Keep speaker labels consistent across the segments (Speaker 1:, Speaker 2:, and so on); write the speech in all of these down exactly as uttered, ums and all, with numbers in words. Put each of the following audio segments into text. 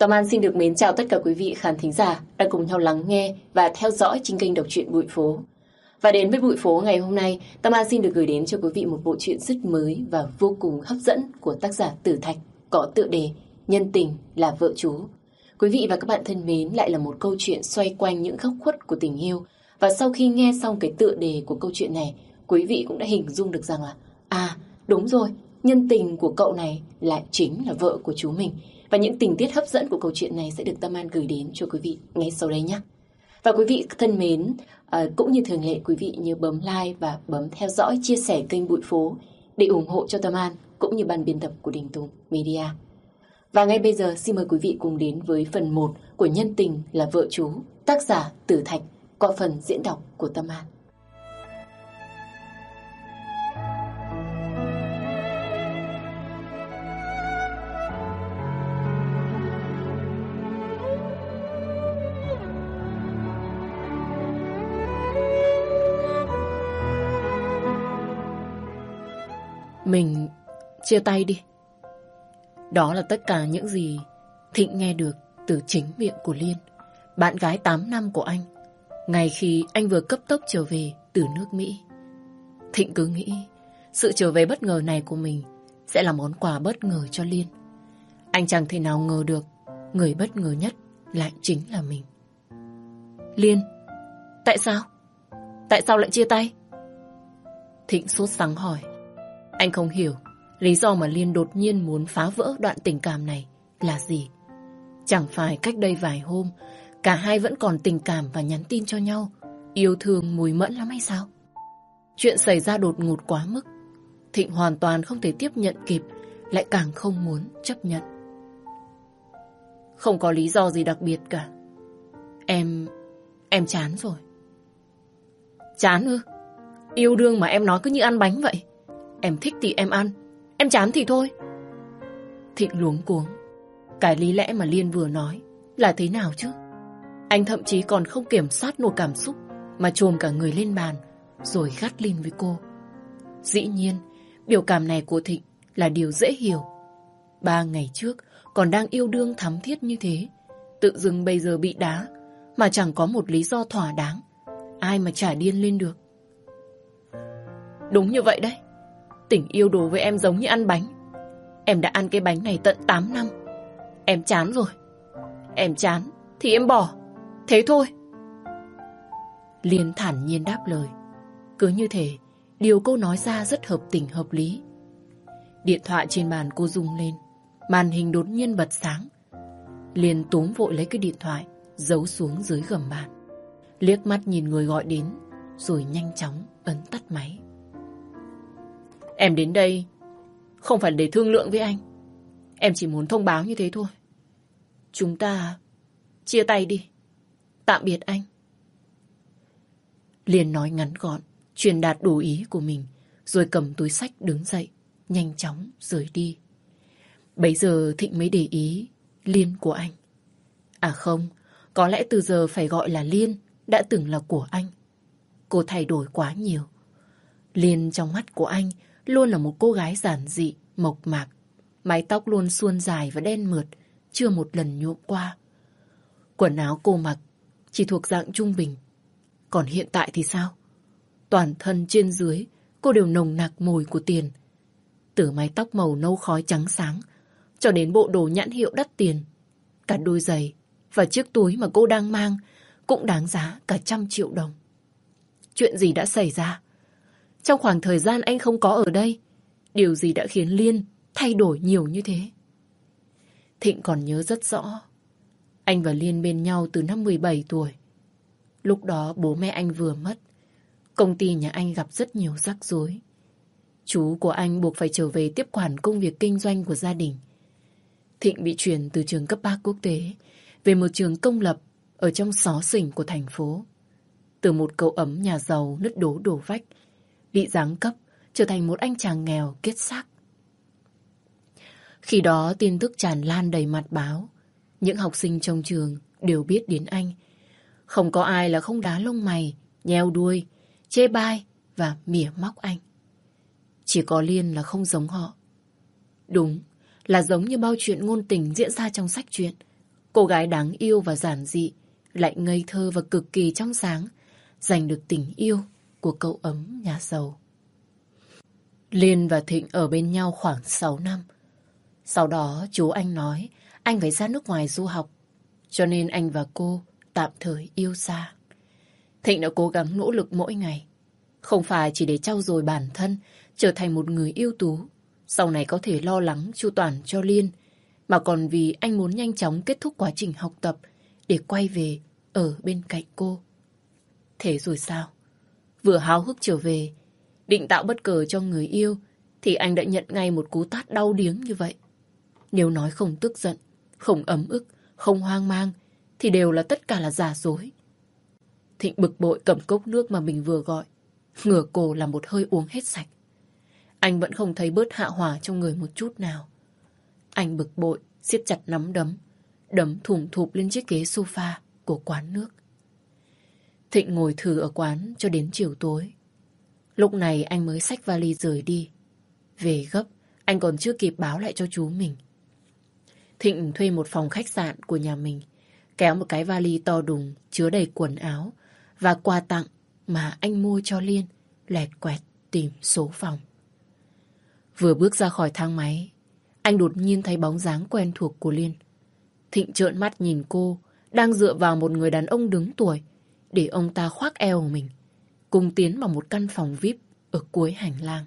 Speaker 1: Tâm An xin được mến chào tất cả quý vị khán thính giả đang cùng nhau lắng nghe và theo dõi trên kênh Đọc truyện Bụi Phố. Và đến với Bụi Phố ngày hôm nay, Tâm An xin được gửi đến cho quý vị một bộ truyện rất mới và vô cùng hấp dẫn của tác giả Tử Thạch, có tựa đề Nhân tình là vợ chú. Quý vị và các bạn thân mến, lại là một câu chuyện xoay quanh những góc khuất của tình yêu. Và sau khi nghe xong cái tựa đề của câu chuyện này, quý vị cũng đã hình dung được rằng là à, đúng rồi, nhân tình của cậu này lại chính là vợ của chú mình. Và những tình tiết hấp dẫn của câu chuyện này sẽ được Tâm An gửi đến cho quý vị ngay sau đây nhé. Và quý vị thân mến, à, cũng như thường lệ, quý vị nhớ bấm like và bấm theo dõi, chia sẻ kênh Bụi Phố để ủng hộ cho Tâm An cũng như ban biên tập của Đình Tùng Media. Và ngay bây giờ xin mời quý vị cùng đến với phần một của Nhân tình là vợ chú, tác giả Tử Thạch, qua phần diễn đọc của Tâm An.
Speaker 2: Mình chia tay đi. Đó là tất cả những gì Thịnh nghe được từ chính miệng của Liên, bạn gái tám năm của anh, ngay khi anh vừa cấp tốc trở về từ nước Mỹ. Thịnh cứ nghĩ sự trở về bất ngờ này của mình sẽ là món quà bất ngờ cho Liên. Anh chẳng thể nào ngờ được người bất ngờ nhất lại chính là mình. Liên, tại sao? Tại sao lại chia tay? Thịnh sốt sắng hỏi. Anh không hiểu lý do mà Liên đột nhiên muốn phá vỡ đoạn tình cảm này là gì. Chẳng phải cách đây vài hôm cả hai vẫn còn tình cảm và nhắn tin cho nhau, yêu thương mùi mẫn lắm hay sao? Chuyện xảy ra đột ngột quá mức, Thịnh hoàn toàn không thể tiếp nhận kịp, lại càng không muốn chấp nhận. Không có lý do gì đặc biệt cả. Em... em chán rồi. Chán ư? Yêu đương mà em nói cứ như ăn bánh vậy. Em thích thì em ăn, em chán thì thôi. Thịnh luống cuống. Cái lý lẽ mà Liên vừa nói là thế nào chứ? Anh thậm chí còn không kiểm soát nổi cảm xúc mà chồm cả người lên bàn rồi gắt lên với cô. Dĩ nhiên, biểu cảm này của Thịnh là điều dễ hiểu. Ba ngày trước còn đang yêu đương thắm thiết như thế, tự dưng bây giờ bị đá mà chẳng có một lý do thỏa đáng, ai mà chả điên lên được. Đúng như vậy đấy. Tình yêu đồ với em giống như ăn bánh. Em đã ăn cái bánh này tận tám năm. Em chán rồi. Em chán thì em bỏ. Thế thôi. Liên thản nhiên đáp lời. Cứ như thể điều cô nói ra rất hợp tình hợp lý. Điện thoại trên bàn cô rung lên, màn hình đột nhiên bật sáng. Liên túm vội lấy cái điện thoại, giấu xuống dưới gầm bàn, liếc mắt nhìn người gọi đến rồi nhanh chóng ấn tắt máy. Em đến đây không phải để thương lượng với anh. Em chỉ muốn thông báo như thế thôi. Chúng ta chia tay đi. Tạm biệt anh. Liên nói ngắn gọn, truyền đạt đủ ý của mình, rồi cầm túi xách đứng dậy, nhanh chóng rời đi. Bấy giờ Thịnh mới để ý Liên của anh. À không, có lẽ từ giờ phải gọi là Liên đã từng là của anh. Cô thay đổi quá nhiều. Liên trong mắt của anh luôn là một cô gái giản dị, mộc mạc. Mái tóc luôn suôn dài và đen mượt, chưa một lần nhuộm qua. Quần áo cô mặc chỉ thuộc dạng trung bình. Còn hiện tại thì sao? Toàn thân trên dưới cô đều nồng nặc mùi của tiền. Từ mái tóc màu nâu khói trắng sáng cho đến bộ đồ nhãn hiệu đắt tiền. Cả đôi giày và chiếc túi mà cô đang mang cũng đáng giá cả trăm triệu đồng. Chuyện gì đã xảy ra? Trong khoảng thời gian anh không có ở đây, điều gì đã khiến Liên thay đổi nhiều như thế? Thịnh còn nhớ rất rõ. Anh và Liên bên nhau từ năm mười bảy tuổi. Lúc đó bố mẹ anh vừa mất. Công ty nhà anh gặp rất nhiều rắc rối. Chú của anh buộc phải trở về tiếp quản công việc kinh doanh của gia đình. Thịnh bị chuyển từ trường cấp ba quốc tế về một trường công lập ở trong xó xỉnh của thành phố. Từ một cậu ấm nhà giàu nứt đố đổ vách, bị giáng cấp trở thành một anh chàng nghèo kết xác. Khi đó tin tức tràn lan đầy mặt báo. Những học sinh trong trường đều biết đến anh. Không có ai là không đá lông mày, nheo đuôi, chê bai và mỉa móc anh. Chỉ có Liên là không giống họ. Đúng là giống như bao chuyện ngôn tình diễn ra trong sách truyện. cô gái đáng yêu và giản dị, lại ngây thơ và cực kỳ trong sáng, giành được tình yêu của cậu ấm nhà giàu. Liên và Thịnh ở bên nhau khoảng sáu năm. Sau đó chú anh nói anh phải ra nước ngoài du học, cho nên anh và cô tạm thời yêu xa. Thịnh đã cố gắng nỗ lực mỗi ngày, không phải chỉ để trau dồi bản thân, trở thành một người ưu tú, sau này có thể lo lắng chu toàn cho Liên, mà còn vì anh muốn nhanh chóng kết thúc quá trình học tập để quay về ở bên cạnh cô. Thế rồi sao? Vừa háo hức trở về, định tạo bất ngờ cho người yêu, thì anh đã nhận ngay một cú tát đau điếng như vậy. Nếu nói không tức giận, không ấm ức, không hoang mang, thì đều là tất cả là giả dối. Thịnh bực bội cầm cốc nước mà mình vừa gọi, ngửa cổ làm một hơi uống hết sạch. Anh vẫn không thấy bớt hạ hỏa trong người một chút nào. Anh bực bội, siết chặt nắm đấm, đấm thủng thụp lên chiếc ghế sofa của quán nước. Thịnh ngồi thử ở quán cho đến chiều tối. Lúc này anh mới xách vali rời đi. Về gấp, anh còn chưa kịp báo lại cho chú mình. Thịnh thuê một phòng khách sạn của nhà mình, kéo một cái vali to đùng chứa đầy quần áo và quà tặng mà anh mua cho Liên, lẹt quẹt tìm số phòng. Vừa bước ra khỏi thang máy, anh đột nhiên thấy bóng dáng quen thuộc của Liên. Thịnh trợn mắt nhìn cô, đang dựa vào một người đàn ông đứng tuổi, để ông ta khoác eo của mình, cùng tiến vào một căn phòng vi ai pi ở cuối hành lang.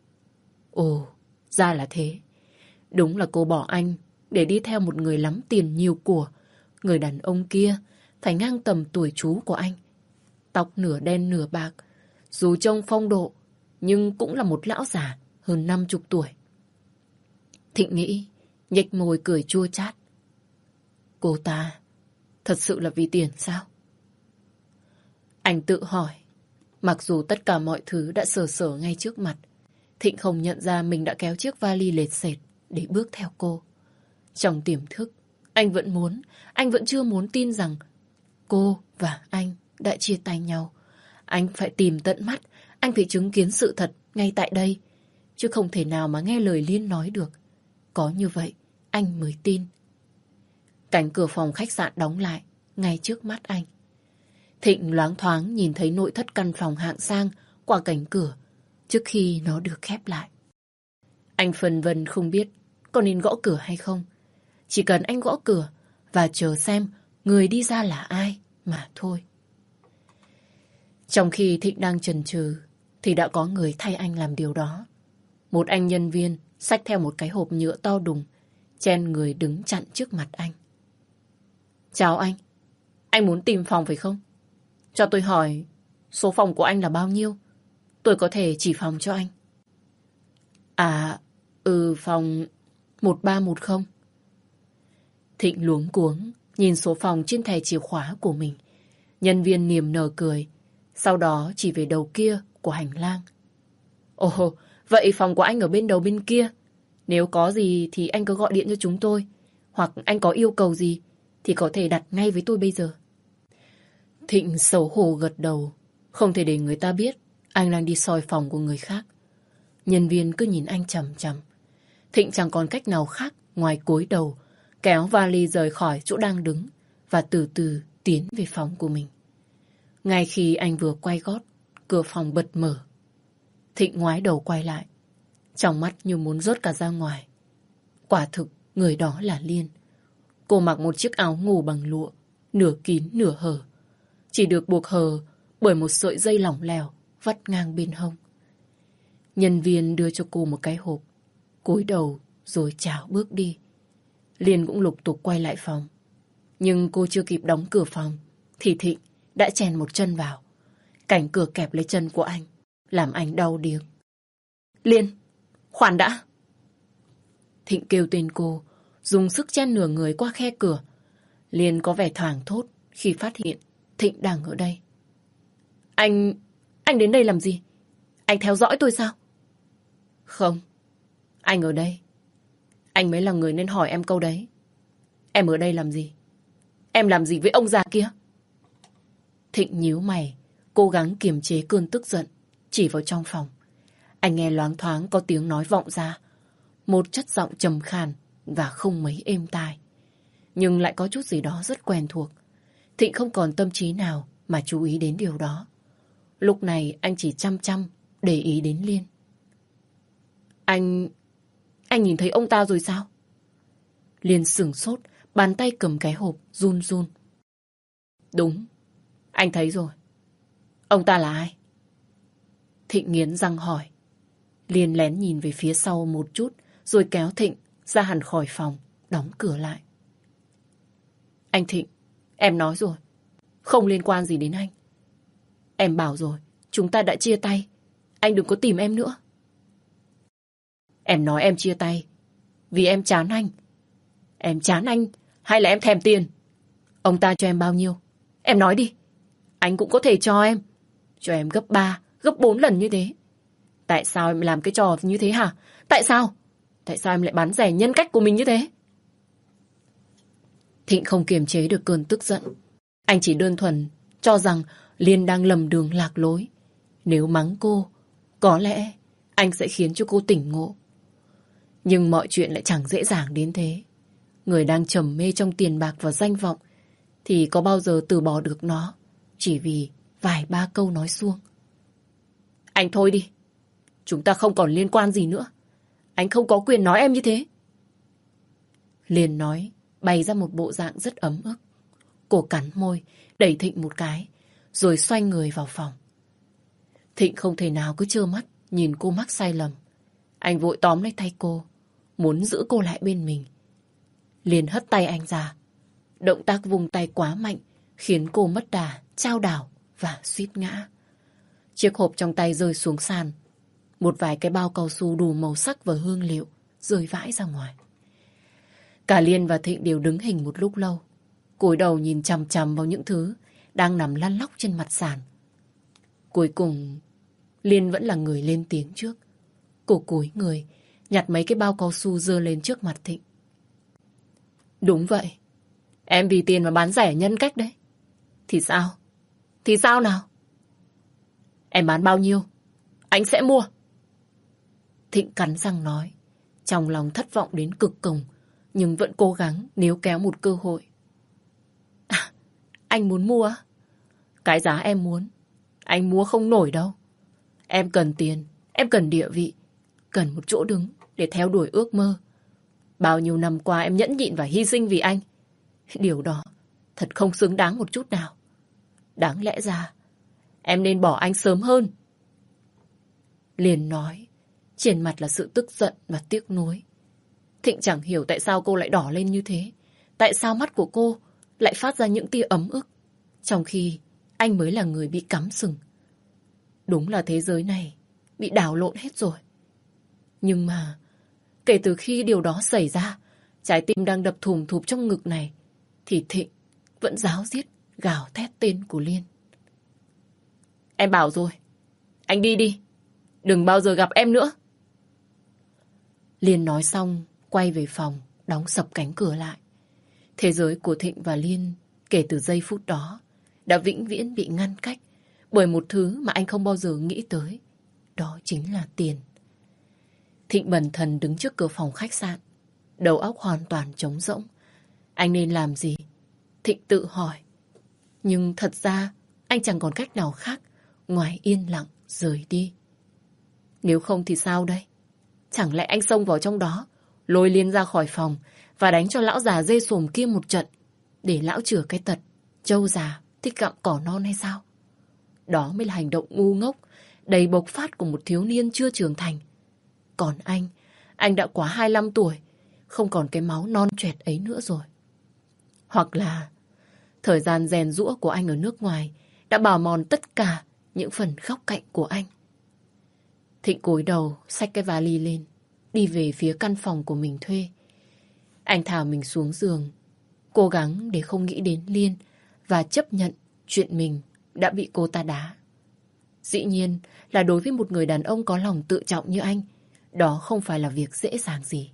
Speaker 2: Ồ, ra là thế. Đúng là cô bỏ anh để đi theo một người lắm tiền nhiều của. Người đàn ông kia phải ngang tầm tuổi chú của anh. Tóc nửa đen nửa bạc, dù trông phong độ, nhưng cũng là một lão già hơn năm chục tuổi. Thịnh nghĩ, nhếch môi cười chua chát. Cô ta thật sự là vì tiền sao? Anh tự hỏi, mặc dù tất cả mọi thứ đã sờ sờ ngay trước mặt, Thịnh không nhận ra mình đã kéo chiếc vali lệt sệt để bước theo cô. Trong tiềm thức, anh vẫn muốn, anh vẫn chưa muốn tin rằng cô và anh đã chia tay nhau. Anh phải tìm tận mắt, anh phải chứng kiến sự thật ngay tại đây, chứ không thể nào mà nghe lời Liên nói được. Có như vậy, anh mới tin. Cánh cửa phòng khách sạn đóng lại, ngay trước mắt anh. Thịnh loáng thoáng nhìn thấy nội thất căn phòng hạng sang qua cánh cửa, trước khi nó được khép lại. Anh phân vân không biết có nên gõ cửa hay không. Chỉ cần anh gõ cửa và chờ xem người đi ra là ai mà thôi. Trong khi Thịnh đang chần chừ thì đã có người thay anh làm điều đó. Một anh nhân viên xách theo một cái hộp nhựa to đùng, chen người đứng chặn trước mặt anh. Chào anh, anh muốn tìm phòng phải không? Cho tôi hỏi, số phòng của anh là bao nhiêu? Tôi có thể chỉ phòng cho anh. À, ừ, phòng một ba một không. Thịnh luống cuống nhìn số phòng trên thẻ chìa khóa của mình. Nhân viên niềm nở cười, sau đó chỉ về đầu kia của hành lang. Ồ, vậy phòng của anh ở bên đầu bên kia. Nếu có gì thì anh cứ gọi điện cho chúng tôi, hoặc anh có yêu cầu gì thì có thể đặt ngay với tôi bây giờ. Thịnh xấu hổ gật đầu, không thể để người ta biết anh đang đi soi phòng của người khác. Nhân viên cứ nhìn anh chằm chằm. Thịnh chẳng còn cách nào khác ngoài cúi đầu, kéo vali rời khỏi chỗ đang đứng và từ từ tiến về phòng của mình. Ngay khi anh vừa quay gót, cửa phòng bật mở. Thịnh ngoái đầu quay lại, trong mắt như muốn rớt cả ra ngoài. Quả thực, người đó là Liên. Cô mặc một chiếc áo ngủ bằng lụa, nửa kín nửa hở, chỉ được buộc hờ bởi một sợi dây lỏng lẻo vắt ngang bên hông. Nhân viên đưa cho cô một cái hộp, cúi đầu rồi chào bước đi. Liên cũng lục tục quay lại phòng. Nhưng cô chưa kịp đóng cửa phòng thì Thịnh đã chèn một chân vào. Cảnh cửa kẹp lấy chân của anh, làm anh đau điếng. Liên, khoan đã! Thịnh kêu tên cô, dùng sức chen nửa người qua khe cửa. Liên có vẻ thoảng thốt khi phát hiện Thịnh đang ở đây. Anh... anh đến đây làm gì? Anh theo dõi tôi sao? Không, anh ở đây. Anh mới là người nên hỏi em câu đấy. Em ở đây làm gì? Em làm gì với ông già kia? Thịnh nhíu mày, cố gắng kiềm chế cơn tức giận, chỉ vào trong phòng. Anh nghe loáng thoáng có tiếng nói vọng ra, một chất giọng trầm khàn và không mấy êm tai. nhưng lại có chút gì đó rất quen thuộc. Thịnh không còn tâm trí nào mà chú ý đến điều đó. Lúc này anh chỉ chăm chăm để ý đến Liên. Anh... Anh nhìn thấy ông ta rồi sao? Liên sửng sốt, bàn tay cầm cái hộp, run run. Đúng, anh thấy rồi. Ông ta là ai? Thịnh nghiến răng hỏi. Liên lén nhìn về phía sau một chút, rồi kéo Thịnh ra hẳn khỏi phòng, đóng cửa lại. Anh Thịnh, em nói rồi, không liên quan gì đến anh. Em bảo rồi, chúng ta đã chia tay, anh đừng có tìm em nữa. Em nói em chia tay vì em chán anh. Em chán anh hay là em thèm tiền? Ông ta cho em bao nhiêu? Em nói đi. Anh cũng có thể cho em. Cho em gấp ba, gấp bốn lần như thế. Tại sao em làm cái trò như thế hả? Tại sao? Tại sao em lại bán rẻ nhân cách của mình như thế? Thịnh không kiềm chế được cơn tức giận. Anh chỉ đơn thuần cho rằng Liên đang lầm đường lạc lối. Nếu mắng cô, có lẽ anh sẽ khiến cho cô tỉnh ngộ. Nhưng mọi chuyện lại chẳng dễ dàng đến thế. Người đang trầm mê trong tiền bạc và danh vọng thì có bao giờ từ bỏ được nó chỉ vì vài ba câu nói suông. Anh thôi đi. Chúng ta không còn liên quan gì nữa. Anh không có quyền nói em như thế. Liên nói, bày ra một bộ dạng rất ấm ức. Cô cắn môi, đẩy Thịnh một cái, rồi xoay người vào phòng. Thịnh không thể nào cứ trơ mắt nhìn cô mắc sai lầm. Anh vội tóm lấy tay cô, muốn giữ cô lại bên mình. Liên hất tay anh ra. Động tác vùng tay quá mạnh, khiến cô mất đà, chao đảo và suýt ngã. Chiếc hộp trong tay rơi xuống sàn. Một vài cái bao cao su đủ màu sắc và hương liệu rơi vãi ra ngoài. Cả Liên và Thịnh đều đứng hình một lúc lâu, cúi đầu nhìn chằm chằm vào những thứ đang nằm lăn lóc trên mặt sàn. Cuối cùng, Liên vẫn là người lên tiếng trước. Cô cúi người, nhặt mấy cái bao cao su giơ lên trước mặt Thịnh. Đúng vậy, em vì tiền mà bán rẻ nhân cách đấy. Thì sao? Thì sao nào? Em bán bao nhiêu? Anh sẽ mua. Thịnh cắn răng nói, trong lòng thất vọng đến cực cùng, nhưng vẫn cố gắng níu kéo một cơ hội. À, anh muốn mua? Cái giá em muốn, anh mua không nổi đâu. Em cần tiền, em cần địa vị, cần một chỗ đứng để theo đuổi ước mơ. Bao nhiêu năm qua em nhẫn nhịn và hy sinh vì anh. Điều đó thật không xứng đáng một chút nào. Đáng lẽ ra em nên bỏ anh sớm hơn. Liền nói, trên mặt là sự tức giận và tiếc nuối. Thịnh chẳng hiểu tại sao cô lại đỏ lên như thế. Tại sao mắt của cô lại phát ra những tia ấm ức, trong khi anh mới là người bị cắm sừng. Đúng là thế giới này bị đảo lộn hết rồi. Nhưng mà kể từ khi điều đó xảy ra, trái tim đang đập thùm thụp trong ngực này, thì Thịnh vẫn ráo riết gào thét tên của Liên. Em bảo rồi, anh đi đi, đừng bao giờ gặp em nữa. Liên nói xong, quay về phòng, đóng sập cánh cửa lại. Thế giới của Thịnh và Liên kể từ giây phút đó đã vĩnh viễn bị ngăn cách bởi một thứ mà anh không bao giờ nghĩ tới. Đó chính là tiền. Thịnh bần thần đứng trước cửa phòng khách sạn, đầu óc hoàn toàn trống rỗng. Anh nên làm gì? Thịnh tự hỏi. Nhưng thật ra anh chẳng còn cách nào khác ngoài yên lặng rời đi. Nếu không thì sao đây? Chẳng lẽ anh xông vào trong đó, lôi Liên ra khỏi phòng và đánh cho lão già dê sồm kia một trận để lão chữa cái tật trâu già thích gặm cỏ non hay sao? Đó mới là hành động ngu ngốc, đầy bộc phát của một thiếu niên chưa trưởng thành. Còn anh, anh đã quá hai mươi lăm tuổi, không còn cái máu non choẹt ấy nữa rồi. Hoặc là thời gian rèn giũa của anh ở nước ngoài đã bào mòn tất cả những phần góc cạnh của anh. Thịnh cúi đầu xách cái vali lên, đi về phía căn phòng của mình thuê. Anh thả mình xuống giường, cố gắng để không nghĩ đến Liên và chấp nhận chuyện mình đã bị cô ta đá. Dĩ nhiên là đối với một người đàn ông có lòng tự trọng như anh, đó không phải là việc dễ dàng gì.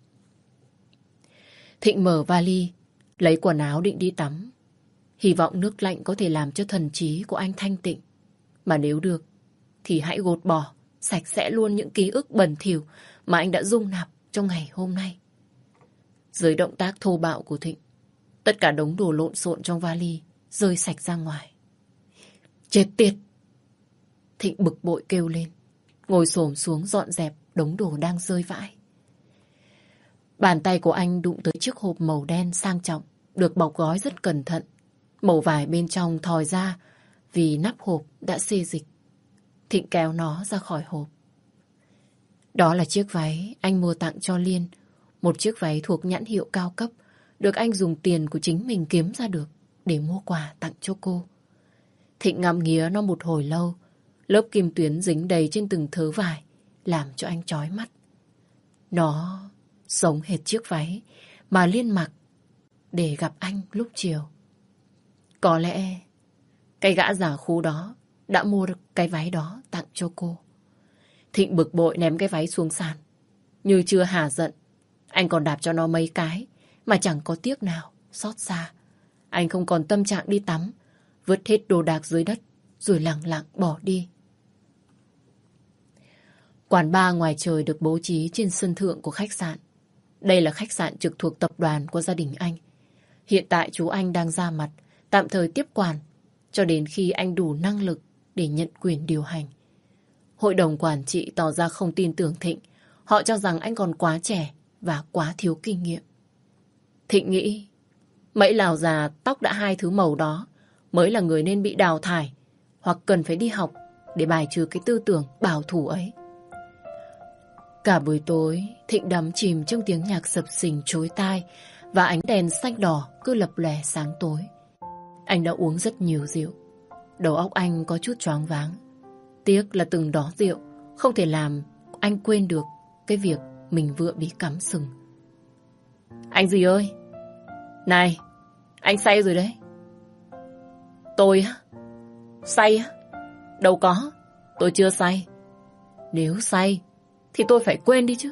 Speaker 2: Thịnh mở vali, lấy quần áo định đi tắm. Hy vọng nước lạnh có thể làm cho thần trí của anh thanh tịnh. Mà nếu được, thì hãy gột bỏ sạch sẽ luôn những ký ức bẩn thỉu mà anh đã dung nạp trong ngày hôm nay. Dưới động tác thô bạo của Thịnh, Tất cả đống đồ lộn xộn trong vali rơi sạch ra ngoài. Chết tiệt! Thịnh bực bội kêu lên, ngồi xổm xuống dọn dẹp đống đồ đang rơi vãi. Bàn tay của anh đụng tới chiếc hộp màu đen sang trọng, được bọc gói rất cẩn thận. Mẩu vải bên trong thòi ra vì nắp hộp đã xê dịch. Thịnh kéo nó ra khỏi hộp. Đó là chiếc váy anh mua tặng cho Liên. Một chiếc váy thuộc nhãn hiệu cao cấp, được anh dùng tiền của chính mình kiếm ra được để mua quà tặng cho cô. Thịnh ngắm nghía nó một hồi lâu. Lớp kim tuyến dính đầy trên từng thớ vải làm cho anh chói mắt. Nó giống hệt chiếc váy mà Liên mặc để gặp anh lúc chiều. Có lẽ cái gã giả khú đó đã mua được cái váy đó tặng cho cô. Thịnh bực bội ném cái váy xuống sàn. Như chưa hả giận, anh còn đạp cho nó mấy cái mà chẳng có tiếc nào xót xa. Anh không còn tâm trạng đi tắm, vứt hết đồ đạc dưới đất rồi lẳng lặng bỏ đi. Quán bar ngoài trời được bố trí trên sân thượng của khách sạn. Đây là khách sạn trực thuộc tập đoàn của gia đình anh. Hiện tại chú anh đang ra mặt, tạm thời tiếp quản, cho đến khi anh đủ năng lực để nhận quyền điều hành. Hội đồng quản trị tỏ ra không tin tưởng Thịnh. Họ cho rằng anh còn quá trẻ và quá thiếu kinh nghiệm. Thịnh nghĩ, mấy lão già tóc đã hai thứ màu đó mới là người nên bị đào thải, hoặc cần phải đi học để bài trừ cái tư tưởng bảo thủ ấy. Cả buổi tối, Thịnh đắm chìm trong tiếng nhạc sập sình chối tai và ánh đèn xanh đỏ cứ lập lòe sáng tối. Anh đã uống rất nhiều rượu. Đầu óc anh có chút choáng váng. Tiếc là từng đó rượu không thể làm anh quên được cái việc mình vừa bị cắm sừng. Anh gì ơi? Này, anh say rồi đấy. Tôi á? Say á? Đâu có, tôi chưa say. Nếu say thì tôi phải quên đi chứ.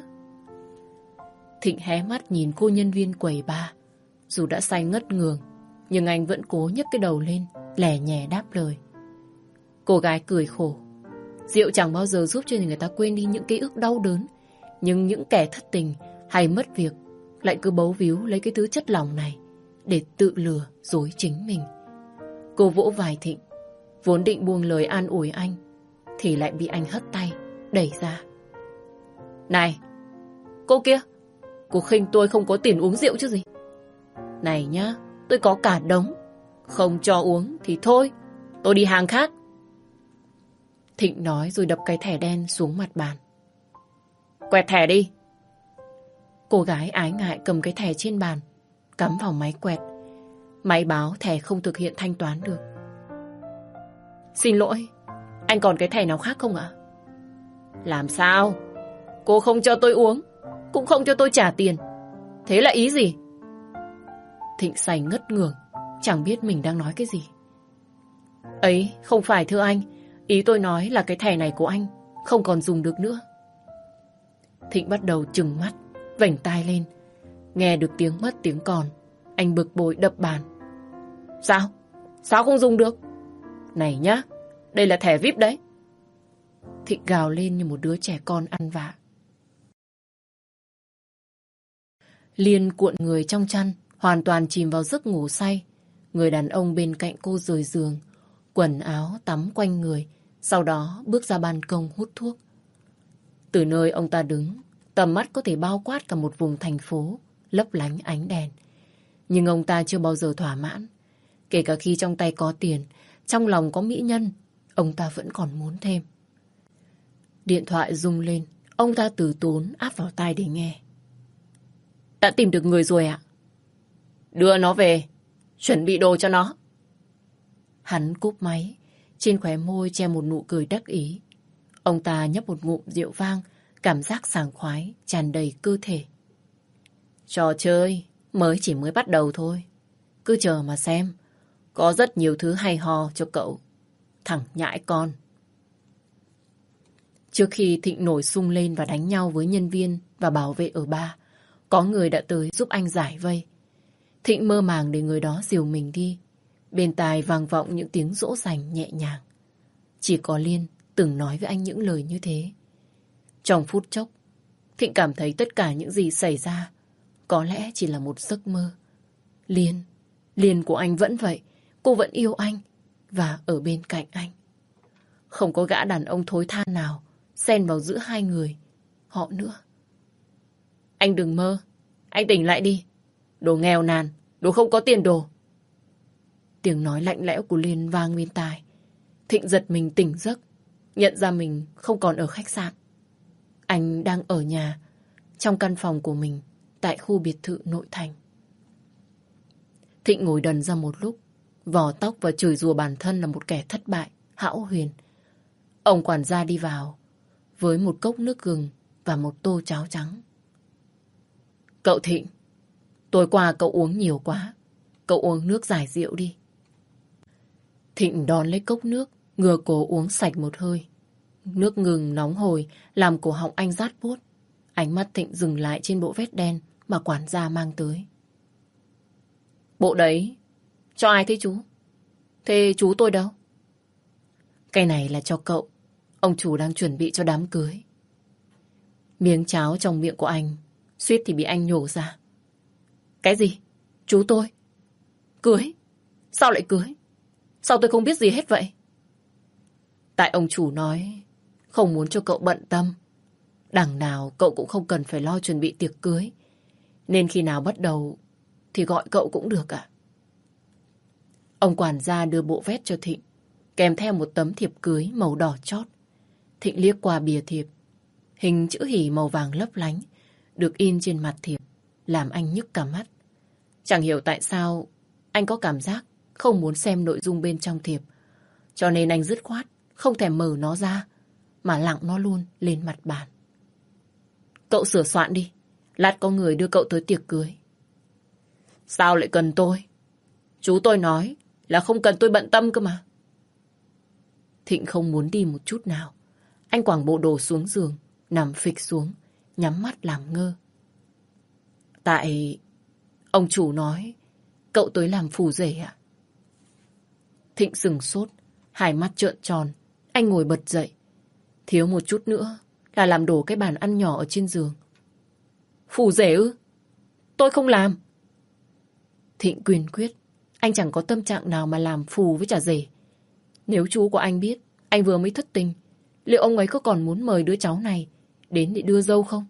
Speaker 2: Thịnh hé mắt nhìn cô nhân viên quầy bar. Dù đã say ngất ngường, nhưng anh vẫn cố nhấc cái đầu lên, lẻ nhẹ đáp lời. Cô gái cười khổ. Rượu chẳng bao giờ giúp cho người ta quên đi những ký ức đau đớn. Nhưng những kẻ thất tình hay mất việc lại cứ bấu víu lấy cái thứ chất lỏng này để tự lừa dối chính mình. Cô vỗ vai Thịnh, vốn định buông lời an ủi anh thì lại bị anh hất tay, đẩy ra. Này, cô kia, cô khinh tôi không có tiền uống rượu chứ gì. Này nhá, tôi có cả đống. Không cho uống thì thôi, tôi đi hàng khác. Thịnh nói rồi đập cái thẻ đen xuống mặt bàn. Quẹt thẻ đi. Cô gái ái ngại cầm cái thẻ trên bàn, cắm vào máy quẹt. Máy báo thẻ không thực hiện thanh toán được. Xin lỗi, anh còn cái thẻ nào khác không ạ? Làm sao? Cô không cho tôi uống, cũng không cho tôi trả tiền. Thế là ý gì? Thịnh say ngất ngưởng, chẳng biết mình đang nói cái gì. Ấy, không phải thưa anh. Ý tôi nói là cái thẻ này của anh không còn dùng được nữa. Thịnh bắt đầu trừng mắt, vểnh tai lên. Nghe được tiếng mất tiếng còn, anh bực bội đập bàn. Sao? Sao không dùng được? Này nhá, đây là thẻ vi ai pi đấy. Thịnh gào lên như một đứa trẻ con ăn vạ. Liên cuộn người trong chăn, hoàn toàn chìm vào giấc ngủ say. Người đàn ông bên cạnh cô rời giường, quần áo tắm quanh người, sau đó bước ra ban công hút thuốc. Từ nơi ông ta đứng, tầm mắt có thể bao quát cả một vùng thành phố, lấp lánh ánh đèn. Nhưng ông ta chưa bao giờ thỏa mãn. Kể cả khi trong tay có tiền, trong lòng có mỹ nhân, ông ta vẫn còn muốn thêm. Điện thoại rung lên, ông ta từ tốn áp vào tai để nghe. Đã tìm được người rồi ạ? Đưa nó về, chuẩn bị đồ cho nó. Hắn cúp máy, trên khóe môi che một nụ cười đắc ý. Ông ta nhấp một ngụm rượu vang, cảm giác sảng khoái, tràn đầy cơ thể. Trò chơi mới chỉ mới bắt đầu thôi. Cứ chờ mà xem. Có rất nhiều thứ hay ho cho cậu. Thằng nhãi con. Trước khi Thịnh nổi sung lên và đánh nhau với nhân viên và bảo vệ ở bar, có người đã tới giúp anh giải vây. Thịnh mơ màng để người đó dìu mình đi. Bên tai vang vọng những tiếng dỗ dành nhẹ nhàng. Chỉ có Liên từng nói với anh những lời như thế. Trong phút chốc, Thịnh cảm thấy tất cả những gì xảy ra có lẽ chỉ là một giấc mơ. Liên Liên của anh vẫn vậy. Cô vẫn yêu anh và ở bên cạnh anh. Không có gã đàn ông thối than nào xen vào giữa hai người họ nữa. Anh đừng mơ. Anh tỉnh lại đi. Đồ nghèo nàn. Đồ không có tiền đồ. Tiếng nói lạnh lẽo của Liên vang bên tai. Thịnh giật mình tỉnh giấc. Nhận ra mình không còn ở khách sạn. Anh đang ở nhà, trong căn phòng của mình, tại khu biệt thự nội thành. Thịnh ngồi đần ra một lúc, vò tóc và chửi rủa bản thân là một kẻ thất bại, hão huyền. Ông quản gia đi vào với một cốc nước gừng và một tô cháo trắng. Cậu Thịnh, tối qua cậu uống nhiều quá. Cậu uống nước giải rượu đi. Thịnh đón lấy cốc nước, ngửa cổ uống sạch một hơi. Nước gừng nóng hổi làm cổ họng anh rát buốt. Ánh mắt Thịnh dừng lại trên bộ vest đen mà quản gia mang tới. Bộ đấy, cho ai thế chú? Thế chú tôi đâu? Cái này là cho cậu. Ông chủ đang chuẩn bị cho đám cưới. Miếng cháo trong miệng của anh suýt thì bị anh nhổ ra. Cái gì? Chú tôi? Cưới? Sao lại cưới? Sao tôi không biết gì hết vậy? Tại ông chủ nói không muốn cho cậu bận tâm. Đằng nào cậu cũng không cần phải lo chuẩn bị tiệc cưới. Nên khi nào bắt đầu thì gọi cậu cũng được ạ. Ông quản gia đưa bộ vest cho Thịnh, kèm theo một tấm thiệp cưới màu đỏ chót. Thịnh liếc qua bìa thiệp. Hình chữ hỉ màu vàng lấp lánh được in trên mặt thiệp, làm anh nhức cả mắt. Chẳng hiểu tại sao anh có cảm giác không muốn xem nội dung bên trong thiệp. Cho nên anh dứt khoát không thèm mở nó ra, mà lặng nó luôn lên mặt bàn. Cậu sửa soạn đi, lát có người đưa cậu tới tiệc cưới. Sao lại cần tôi? Chú tôi nói là không cần tôi bận tâm cơ mà. Thịnh không muốn đi một chút nào. Anh quẳng bộ đồ xuống giường, nằm phịch xuống, nhắm mắt làm ngơ. Tại ông chủ nói cậu tới làm phù rể ạ. Thịnh sừng sốt, hai mắt trợn tròn. Anh ngồi bật dậy. Thiếu một chút nữa là làm đổ cái bàn ăn nhỏ ở trên giường. Phù rể ư? Tôi không làm. Thịnh quyền quyết. Anh chẳng có tâm trạng nào mà làm phù với trả rể. Nếu chú của anh biết anh vừa mới thất tình, liệu ông ấy có còn muốn mời đứa cháu này đến để đưa dâu không?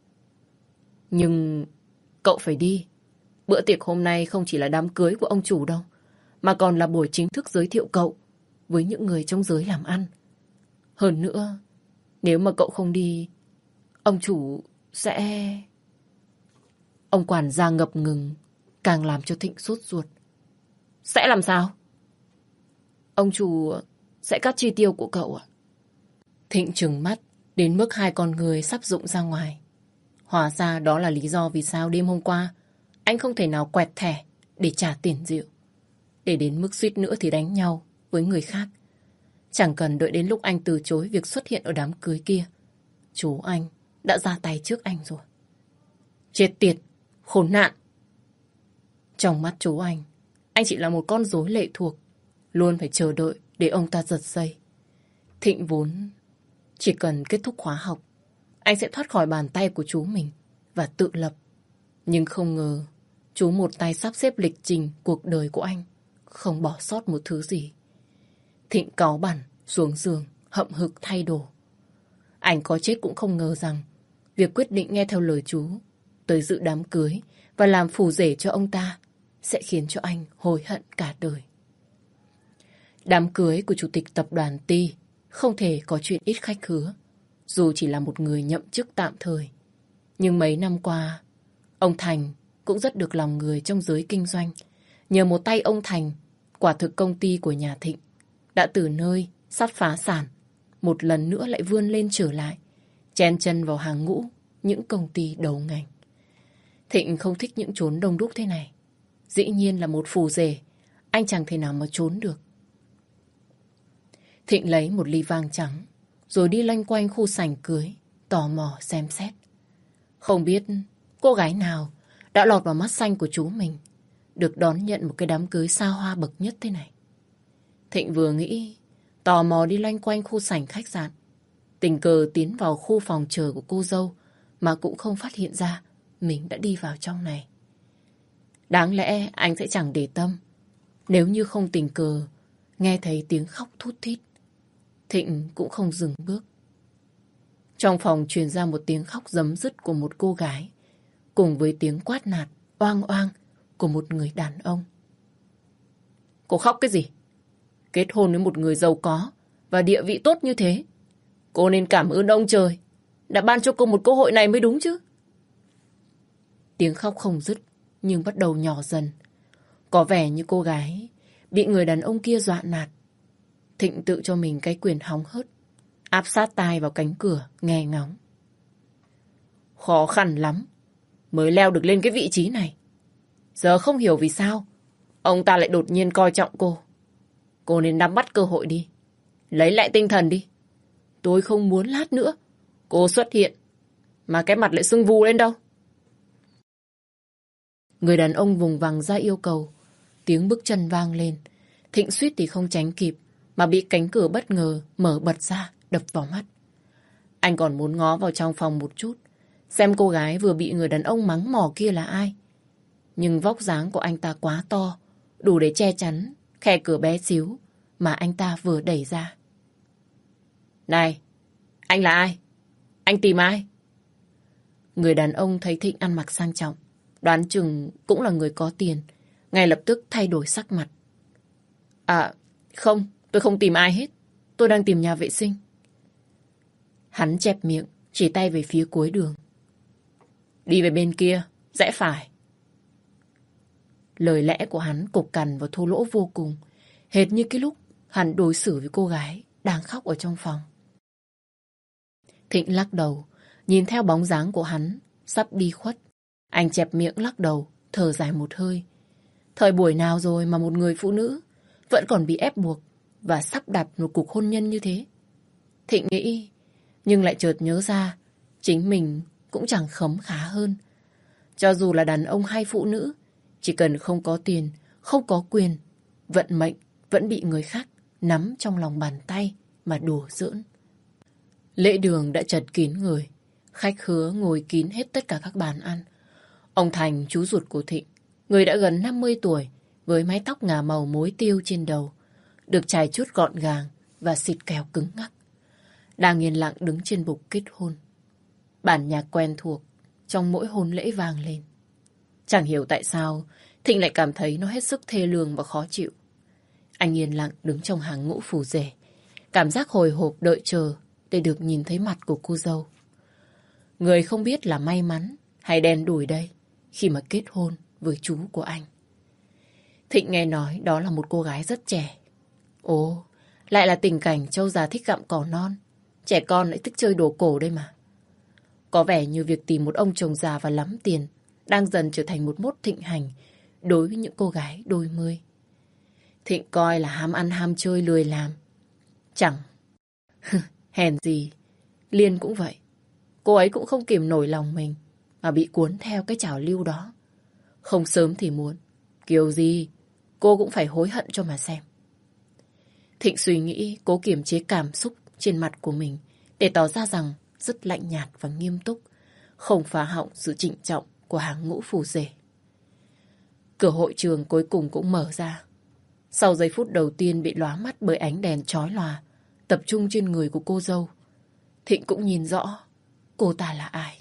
Speaker 2: Nhưng cậu phải đi. Bữa tiệc hôm nay không chỉ là đám cưới của ông chủ đâu, mà còn là buổi chính thức giới thiệu cậu với những người trong giới làm ăn. Hơn nữa, nếu mà cậu không đi, ông chủ sẽ... Ông quản gia ngập ngừng, càng làm cho Thịnh sốt ruột. Sẽ làm sao? Ông chủ sẽ cắt chi tiêu của cậu ạ. Thịnh trừng mắt, đến mức hai con người sắp rụng ra ngoài. Hóa ra đó là lý do vì sao đêm hôm qua anh không thể nào quẹt thẻ để trả tiền rượu. Để đến mức suýt nữa thì đánh nhau với người khác. Chẳng cần đợi đến lúc anh từ chối việc xuất hiện ở đám cưới kia, chú anh đã ra tay trước anh rồi. Chết tiệt, khốn nạn. Trong mắt chú anh, anh chỉ là một con rối lệ thuộc, luôn phải chờ đợi để ông ta giật dây. Thịnh vốn chỉ cần kết thúc khóa học, anh sẽ thoát khỏi bàn tay của chú mình và tự lập. Nhưng không ngờ, chú một tay sắp xếp lịch trình cuộc đời của anh, không bỏ sót một thứ gì. Thịnh cáu bẳn xuống giường, hậm hực thay đồ. Anh có chết cũng không ngờ rằng việc quyết định nghe theo lời chú tới dự đám cưới và làm phù rể cho ông ta sẽ khiến cho anh hối hận cả đời. Đám cưới của chủ tịch tập đoàn Ti không thể có chuyện ít khách khứa, dù chỉ là một người nhậm chức tạm thời. Nhưng mấy năm qua, ông Thành cũng rất được lòng người trong giới kinh doanh. Nhờ một tay ông Thành, quả thực công ty của nhà Thịnh đã từ nơi sắp phá sản, một lần nữa lại vươn lên trở lại, chen chân vào hàng ngũ những công ty đầu ngành. Thịnh không thích những chốn đông đúc thế này. Dĩ nhiên là một phù rể, anh chẳng thể nào mà trốn được. Thịnh lấy một ly vang trắng, rồi đi loanh quanh khu sảnh cưới, tò mò xem xét. Không biết cô gái nào đã lọt vào mắt xanh của chú mình, được đón nhận một cái đám cưới xa hoa bậc nhất thế này. Thịnh vừa nghĩ, tò mò đi loanh quanh khu sảnh khách sạn, tình cờ tiến vào khu phòng chờ của cô dâu, mà cũng không phát hiện ra mình đã đi vào trong này. Đáng lẽ anh sẽ chẳng để tâm nếu như không tình cờ nghe thấy tiếng khóc thút thít. Thịnh cũng không dừng bước. Trong phòng truyền ra một tiếng khóc rấm rứt của một cô gái, cùng với tiếng quát nạt oang oang của một người đàn ông. Cô khóc cái gì? Kết hôn với một người giàu có và địa vị tốt như thế, cô nên cảm ơn ông trời đã ban cho cô một cơ hội này mới đúng chứ. Tiếng khóc không dứt nhưng bắt đầu nhỏ dần. Có vẻ như cô gái bị người đàn ông kia dọa nạt. Thịnh tự cho mình cái quyền hóng hớt, áp sát tai vào cánh cửa nghe ngóng. Khó khăn lắm mới leo được lên cái vị trí này. Giờ không hiểu vì sao ông ta lại đột nhiên coi trọng cô. Cô nên nắm bắt cơ hội đi, lấy lại tinh thần đi. Tôi không muốn lát nữa cô xuất hiện mà cái mặt lại sưng vù lên đâu. Người đàn ông vùng vằng ra yêu cầu. Tiếng bước chân vang lên. Thịnh suýt thì không tránh kịp mà bị cánh cửa bất ngờ mở bật ra, đập vào mắt. Anh còn muốn ngó vào trong phòng một chút, xem cô gái vừa bị người đàn ông mắng mỏ kia là ai. Nhưng vóc dáng của anh ta quá to, đủ để che chắn khe cửa bé xíu mà anh ta vừa đẩy ra. Này, anh là ai? Anh tìm ai? Người đàn ông thấy Thịnh ăn mặc sang trọng, đoán chừng cũng là người có tiền, ngay lập tức thay đổi sắc mặt. À, không, tôi không tìm ai hết. Tôi đang tìm nhà vệ sinh. Hắn chẹp miệng, chỉ tay về phía cuối đường. Đi về bên kia, rẽ phải. Lời lẽ của hắn cục cằn và thô lỗ vô cùng, hệt như cái lúc hắn đối xử với cô gái đang khóc ở trong phòng. Thịnh lắc đầu, nhìn theo bóng dáng của hắn sắp đi khuất. Anh chẹp miệng lắc đầu, thở dài một hơi. Thời buổi nào rồi mà một người phụ nữ vẫn còn bị ép buộc và sắp đặt một cuộc hôn nhân như thế? Thịnh nghĩ, nhưng lại chợt nhớ ra chính mình cũng chẳng khấm khá hơn. Cho dù là đàn ông hay phụ nữ, chỉ cần không có tiền, không có quyền, vận mệnh vẫn bị người khác nắm trong lòng bàn tay mà đùa giỡn. Lễ đường đã chật kín người, khách khứa ngồi kín hết tất cả các bàn ăn. Ông Thành, chú ruột của Thịnh, người đã gần năm mươi tuổi, với mái tóc ngả màu muối tiêu trên đầu, được chải chuốt gọn gàng và xịt kèo cứng ngắc, đang yên lặng đứng trên bục kết hôn. Bản nhạc quen thuộc trong mỗi hôn lễ vang lên. Chẳng hiểu tại sao Thịnh lại cảm thấy nó hết sức thê lương và khó chịu. Anh yên lặng đứng trong hàng ngũ phù rể, cảm giác hồi hộp đợi chờ để được nhìn thấy mặt của cô dâu. Người không biết là may mắn hay đen đủi đây khi mà kết hôn với chú của anh. Thịnh nghe nói đó là một cô gái rất trẻ. Ồ, lại là tình cảnh trâu già thích gặm cỏ non, trẻ con lại thích chơi đồ cổ đây mà. Có vẻ như việc tìm một ông chồng già và lắm tiền đang dần trở thành một mốt thịnh hành đối với những cô gái đôi mươi. Thịnh coi là ham ăn ham chơi lười làm. Chẳng. Hèn gì, Liên cũng vậy. Cô ấy cũng không kìm nổi lòng mình mà bị cuốn theo cái trào lưu đó. Không sớm thì muộn, kiểu gì cô cũng phải hối hận cho mà xem. Thịnh suy nghĩ cố kiềm chế cảm xúc trên mặt của mình để tỏ ra rằng rất lạnh nhạt và nghiêm túc, không phá hỏng sự trịnh trọng của hàng ngũ phù rể. Cửa hội trường cuối cùng cũng mở ra. Sau giây phút đầu tiên bị lóa mắt bởi ánh đèn chói lòa tập trung trên người của cô dâu, Thịnh cũng nhìn rõ cô ta là ai.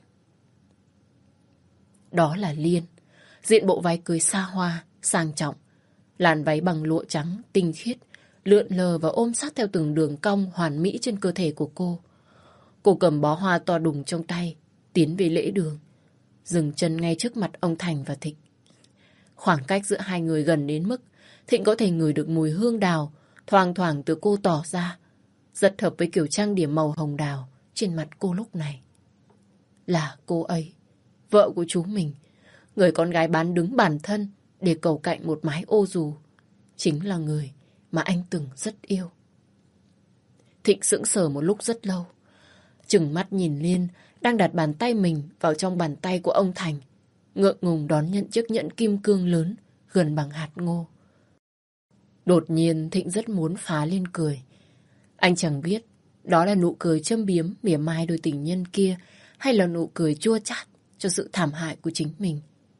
Speaker 2: Đó là Liên, diện bộ váy cưới xa hoa, sang trọng, làn váy bằng lụa trắng tinh khiết, lượn lờ và ôm sát theo từng đường cong hoàn mỹ trên cơ thể của cô. Cô cầm bó hoa to đùng trong tay, tiến về lễ đường, dừng chân ngay trước mặt ông Thành và Thịnh. Khoảng cách giữa hai người gần đến mức Thịnh có thể ngửi được mùi hương đào thoang thoảng từ cô tỏ ra, rất hợp với kiểu trang điểm màu hồng đào trên mặt cô lúc này. Là cô ấy, vợ của chú mình, người con gái bán đứng bản thân để cầu cạnh một mái ô dù, chính là người mà anh từng rất yêu. Thịnh sững sờ một lúc rất lâu, chừng mắt nhìn Liên đang đặt bàn tay mình vào trong bàn tay của ông Thành, ngượng ngùng đón nhận chiếc nhẫn kim cương lớn gần bằng hạt ngô. Đột nhiên Thịnh rất muốn phá lên cười. Anh chẳng biết đó là nụ cười châm biếm mỉa mai đôi tình nhân kia hay là nụ cười chua chát cho sự thảm hại của chính mình.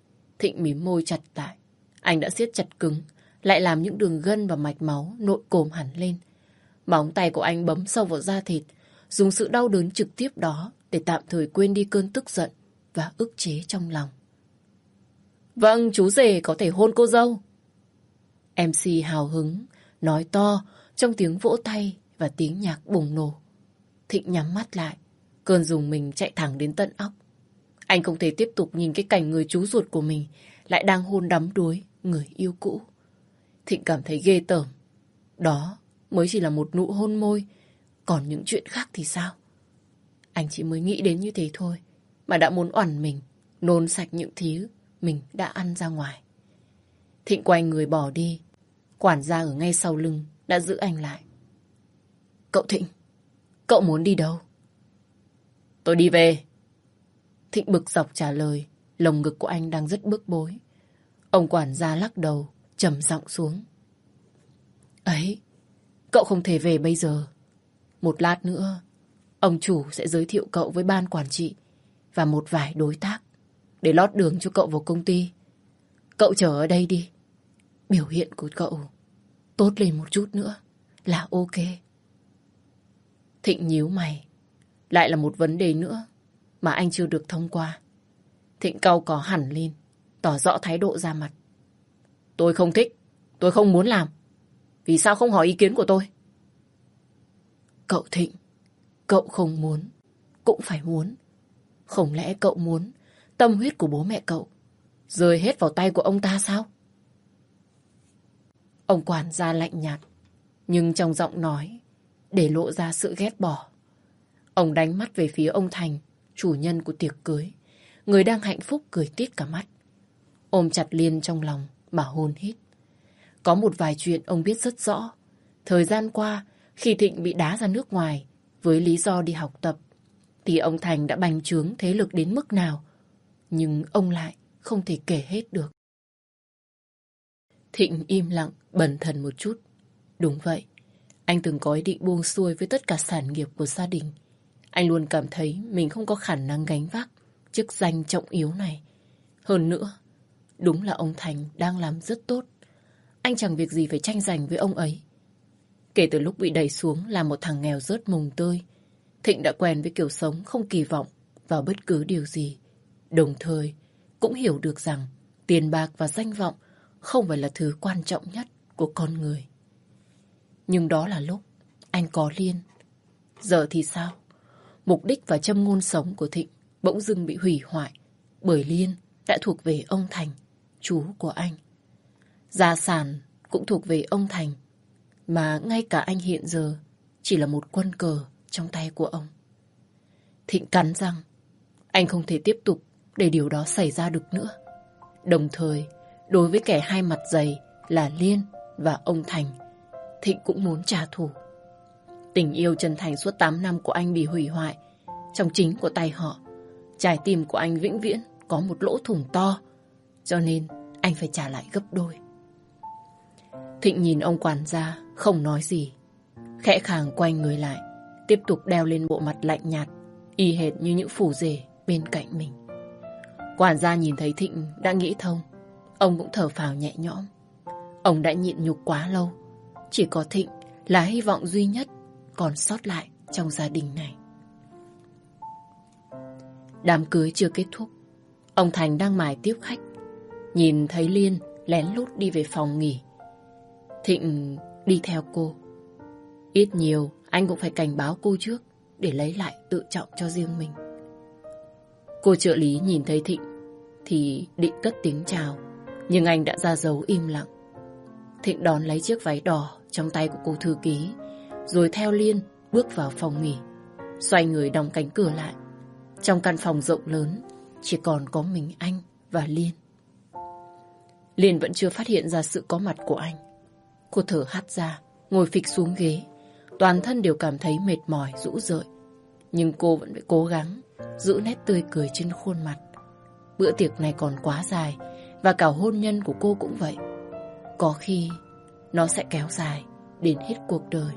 Speaker 2: Thịnh mím môi chặt lại. Anh đã siết chặt cứng, lại làm những đường gân và mạch máu nội cồm hẳn lên. Móng tay của anh bấm sâu vào da thịt, dùng sự đau đớn trực tiếp đó để tạm thời quên đi cơn tức giận và ức chế trong lòng. Vâng, chú rể có thể hôn cô dâu. em xê hào hứng, nói to trong tiếng vỗ tay và tiếng nhạc bùng nổ. Thịnh nhắm mắt lại, cơn rùng mình chạy thẳng đến tận óc. Anh không thể tiếp tục nhìn cái cảnh người chú ruột của mình lại đang hôn đắm đuối người yêu cũ. Thịnh cảm thấy ghê tởm. Đó mới chỉ là một nụ hôn môi, còn những chuyện khác thì sao? Anh chỉ mới nghĩ đến như thế thôi mà đã muốn oằn mình, nôn sạch những thứ mình đã ăn ra ngoài. Thịnh quay người bỏ đi. Quản gia ở ngay sau lưng đã giữ anh lại. Cậu Thịnh, cậu muốn đi đâu? Tôi đi về. Thịnh bực dọc trả lời, lồng ngực của anh đang rất bức bối. Ông quản gia lắc đầu, trầm giọng xuống. Ấy, cậu không thể về bây giờ. Một lát nữa, ông chủ sẽ giới thiệu cậu với ban quản trị và một vài đối tác để lót đường cho cậu vào công ty. Cậu chờ ở đây đi. Biểu hiện của cậu tốt lên một chút nữa là ok. Thịnh nhíu mày. Lại là một vấn đề nữa mà anh chưa được thông qua. Thịnh cau có hẳn lên, tỏ rõ thái độ ra mặt. Tôi không thích, tôi không muốn làm. Vì sao không hỏi ý kiến của tôi? Cậu Thịnh, cậu không muốn, cũng phải muốn. Không lẽ cậu muốn tâm huyết của bố mẹ cậu rơi hết vào tay của ông ta sao? Ông quản gia lạnh nhạt, nhưng trong giọng nói để lộ ra sự ghét bỏ. Ông đánh mắt về phía ông Thành, chủ nhân của tiệc cưới, người đang hạnh phúc cười tít cả mắt. Ôm chặt Liên trong lòng mà hôn hít. Có một vài chuyện ông biết rất rõ. Thời gian qua, khi Thịnh bị đá ra nước ngoài với lý do đi học tập, thì ông Thành đã bành trướng thế lực đến mức nào. Nhưng ông lại không thể kể hết được. Thịnh im lặng, bần thần một chút. Đúng vậy, anh từng có ý định buông xuôi với tất cả sản nghiệp của gia đình. Anh luôn cảm thấy mình không có khả năng gánh vác chức danh trọng yếu này. Hơn nữa, đúng là ông Thành đang làm rất tốt. Anh chẳng việc gì phải tranh giành với ông ấy. Kể từ lúc bị đẩy xuống làm một thằng nghèo rớt mùng tơi, Thịnh đã quen với kiểu sống không kỳ vọng vào bất cứ điều gì. Đồng thời, cũng hiểu được rằng tiền bạc và danh vọng không phải là thứ quan trọng nhất của con người. Nhưng đó là lúc anh có Liên. Giờ thì sao? Mục đích và châm ngôn sống của Thịnh bỗng dưng bị hủy hoại bởi Liên đã thuộc về ông Thành, chú của anh. Gia sản cũng thuộc về ông Thành, mà ngay cả anh hiện giờ chỉ là một quân cờ trong tay của ông. Thịnh cắn răng, anh không thể tiếp tục để điều đó xảy ra được nữa. Đồng thời, đối với kẻ hai mặt dày là Liên và ông Thành, Thịnh cũng muốn trả thù. Tình yêu chân thành suốt tám năm của anh bị hủy hoại trong chính của tay họ. Trái tim của anh vĩnh viễn có một lỗ thủng to, cho nên anh phải trả lại gấp đôi. Thịnh nhìn ông quản gia không nói gì, khẽ khàng quay người lại, tiếp tục đeo lên bộ mặt lạnh nhạt, y hệt như những phù rể bên cạnh mình. Quản gia nhìn thấy Thịnh đã nghĩ thông, ông cũng thở phào nhẹ nhõm. Ông đã nhịn nhục quá lâu, chỉ có Thịnh là hy vọng duy nhất còn sót lại trong gia đình này. Đám cưới chưa kết thúc, ông Thành đang mải tiếp khách. Nhìn thấy Liên lén lút đi về phòng nghỉ, Thịnh đi theo cô. Ít nhiều anh cũng phải cảnh báo cô trước để lấy lại tự trọng cho riêng mình. Cô trợ lý nhìn thấy Thịnh thì định cất tiếng chào, nhưng anh đã ra dấu im lặng. Thịnh đón lấy chiếc váy đỏ trong tay của cô thư ký, rồi theo Liên bước vào phòng nghỉ, xoay người đóng cánh cửa lại. Trong căn phòng rộng lớn chỉ còn có mình anh và Liên. Liên vẫn chưa phát hiện ra sự có mặt của anh. Cô thở hắt ra, ngồi phịch xuống ghế. Toàn thân đều cảm thấy mệt mỏi, rũ rượi. Nhưng cô vẫn phải cố gắng giữ nét tươi cười trên khuôn mặt. Bữa tiệc này còn quá dài, và cả hôn nhân của cô cũng vậy. Có khi nó sẽ kéo dài đến hết cuộc đời.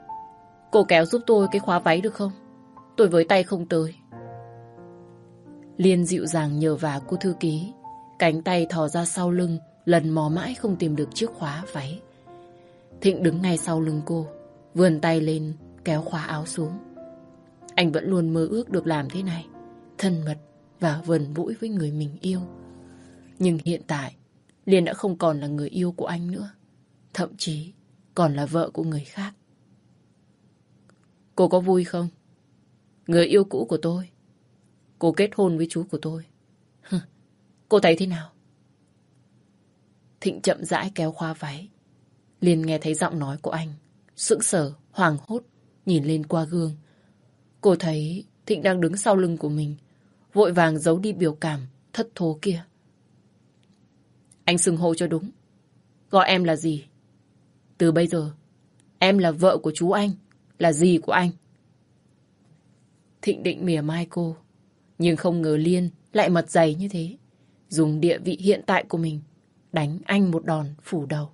Speaker 2: Cô kéo giúp tôi cái khóa váy được không? Tôi với tay không tới. Liên dịu dàng nhờ vả cô thư ký, cánh tay thò ra sau lưng, lần mò mãi không tìm được chiếc khóa váy. Thịnh đứng ngay sau lưng cô, vươn tay lên kéo khóa áo xuống. Anh vẫn luôn mơ ước được làm thế này, thân mật và gần gũi với người mình yêu. Nhưng hiện tại, Liên đã không còn là người yêu của anh nữa, thậm chí còn là vợ của người khác. Cô có vui không? Người yêu cũ của tôi, cô kết hôn với chú của tôi. Cô thấy thế nào? Thịnh chậm rãi kéo khóa váy. Liên nghe thấy giọng nói của anh, sững sờ, hoảng hốt, nhìn lên qua gương. Cô thấy Thịnh đang đứng sau lưng của mình, vội vàng giấu đi biểu cảm thất thố kia. Anh xưng hô cho đúng. Gọi em là gì? Từ bây giờ, em là vợ của chú anh, là dì của anh. Thịnh định mỉa mai cô, nhưng không ngờ Liên lại mật dày như thế, dùng địa vị hiện tại của mình đánh anh một đòn phủ đầu.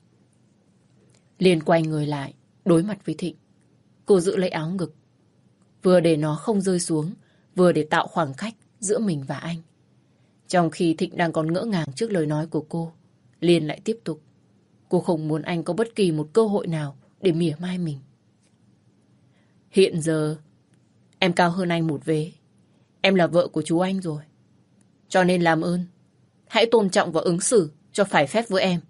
Speaker 2: Liên quay người lại, đối mặt với Thịnh. Cô giữ lấy áo ngực, vừa để nó không rơi xuống, vừa để tạo khoảng cách giữa mình và anh. Trong khi Thịnh đang còn ngỡ ngàng trước lời nói của cô, Liên lại tiếp tục. Cô không muốn anh có bất kỳ một cơ hội nào để mỉa mai mình. Hiện giờ, em cao hơn anh một vế. Em là vợ của chú anh rồi. Cho nên làm ơn, hãy tôn trọng và ứng xử cho phải phép với em.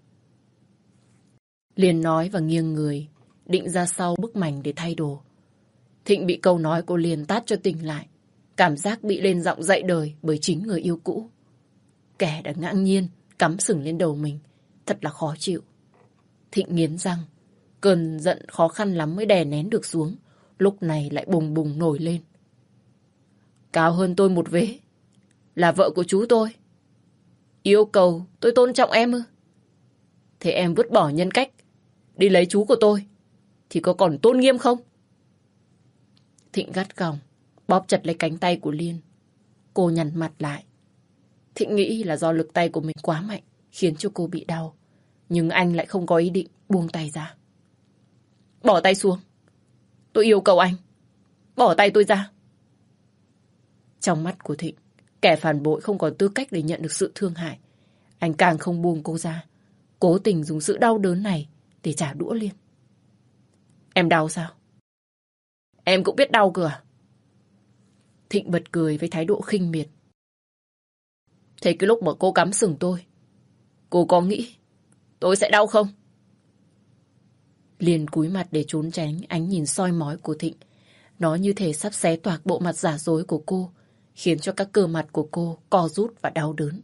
Speaker 2: Liên nói và nghiêng người, định ra sau bức mành để thay đồ. Thịnh bị câu nói của Liên tát cho tỉnh lại. Cảm giác bị lên giọng dạy đời bởi chính người yêu cũ. Kẻ đã ngã nhiên cắm sừng lên đầu mình, thật là khó chịu. Thịnh nghiến răng, cơn giận khó khăn lắm mới đè nén được xuống, lúc này lại bùng bùng nổi lên. Cao hơn tôi một vế, là vợ của chú tôi. Yêu cầu tôi tôn trọng em ư? Thế em vứt bỏ nhân cách, đi lấy chú của tôi, thì có còn tôn nghiêm không? Thịnh gắt gỏng, bóp chặt lấy cánh tay của Liên. Cô nhăn mặt lại. Thịnh nghĩ là do lực tay của mình quá mạnh, khiến cho cô bị đau. Nhưng anh lại không có ý định buông tay ra. Bỏ tay xuống. Tôi yêu cầu anh. Bỏ tay tôi ra. Trong mắt của Thịnh, kẻ phản bội không còn tư cách để nhận được sự thương hại. Anh càng không buông cô ra, cố tình dùng sự đau đớn này để trả đũa Liên. Em đau sao? Em cũng biết đau cơ à? Thịnh bật cười với thái độ khinh miệt. Thế cái lúc mà cô cắm sừng tôi, cô có nghĩ tôi sẽ đau không? Liên cúi mặt để trốn tránh ánh nhìn soi mói của Thịnh. Nó như thể sắp xé toạc bộ mặt giả dối của cô, khiến cho các cơ mặt của cô co rút và đau đớn.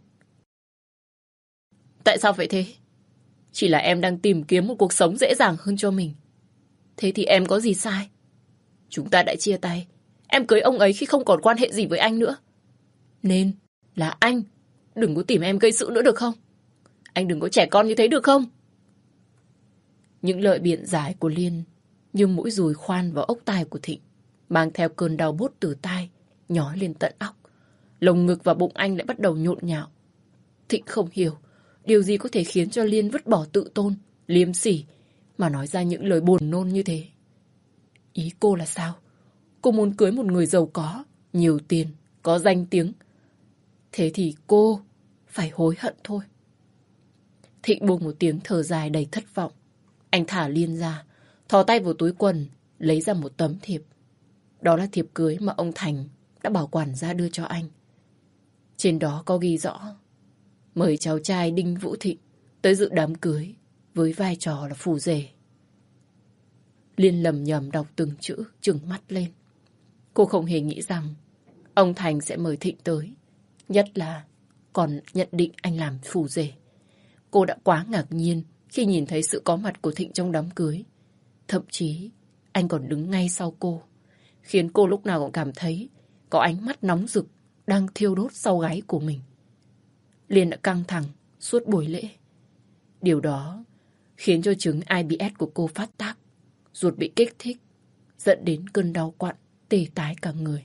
Speaker 2: Tại sao vậy thế? Chỉ là em đang tìm kiếm một cuộc sống dễ dàng hơn cho mình. Thế thì em có gì sai? Chúng ta đã chia tay. Em cưới ông ấy khi không còn quan hệ gì với anh nữa. Nên là anh đừng có tìm em gây sự nữa được không? Anh đừng có trẻ con như thế được không? Những lời biện giải của Liên như mũi dùi khoan vào ốc tai của Thịnh, mang theo cơn đau buốt từ tai, nhói lên tận óc. Lồng ngực và bụng anh lại bắt đầu nhộn nhạo. Thịnh không hiểu điều gì có thể khiến cho Liên vứt bỏ tự tôn, liêm sỉ mà nói ra những lời buồn nôn như thế. Ý cô là sao? Cô muốn cưới một người giàu có, nhiều tiền, có danh tiếng. Thế thì cô phải hối hận thôi. Thịnh buông một tiếng thở dài đầy thất vọng. Anh thả Liên ra, thò tay vào túi quần, lấy ra một tấm thiệp. Đó là thiệp cưới mà ông Thành đã bảo quản gia đưa cho anh. Trên đó có ghi rõ: mời cháu trai Đinh Vũ Thịnh tới dự đám cưới với vai trò là phù rể. Liên lầm nhầm đọc từng chữ, trừng mắt lên. Cô không hề nghĩ rằng ông Thành sẽ mời Thịnh tới, nhất là còn nhận định anh làm phù rể. Cô đã quá ngạc nhiên khi nhìn thấy sự có mặt của Thịnh trong đám cưới. Thậm chí anh còn đứng ngay sau cô, khiến cô lúc nào cũng cảm thấy có ánh mắt nóng rực đang thiêu đốt sau gáy của mình. Liên đã căng thẳng suốt buổi lễ. Điều đó khiến cho chứng i bê ét của cô phát tác, ruột bị kích thích, dẫn đến cơn đau quặn, tê tái cả người.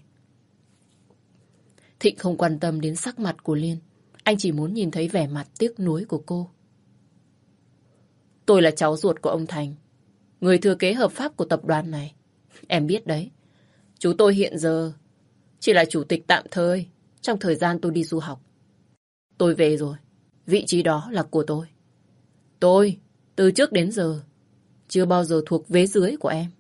Speaker 2: Thịnh không quan tâm đến sắc mặt của Liên. Anh chỉ muốn nhìn thấy vẻ mặt tiếc nuối của cô. Tôi là cháu ruột của ông Thành, người thừa kế hợp pháp của tập đoàn này. Em biết đấy, chú tôi hiện giờ chỉ là chủ tịch tạm thời, trong thời gian tôi đi du học. Tôi về rồi, vị trí đó là của tôi. Tôi, từ trước đến giờ, chưa bao giờ thuộc vế dưới của em.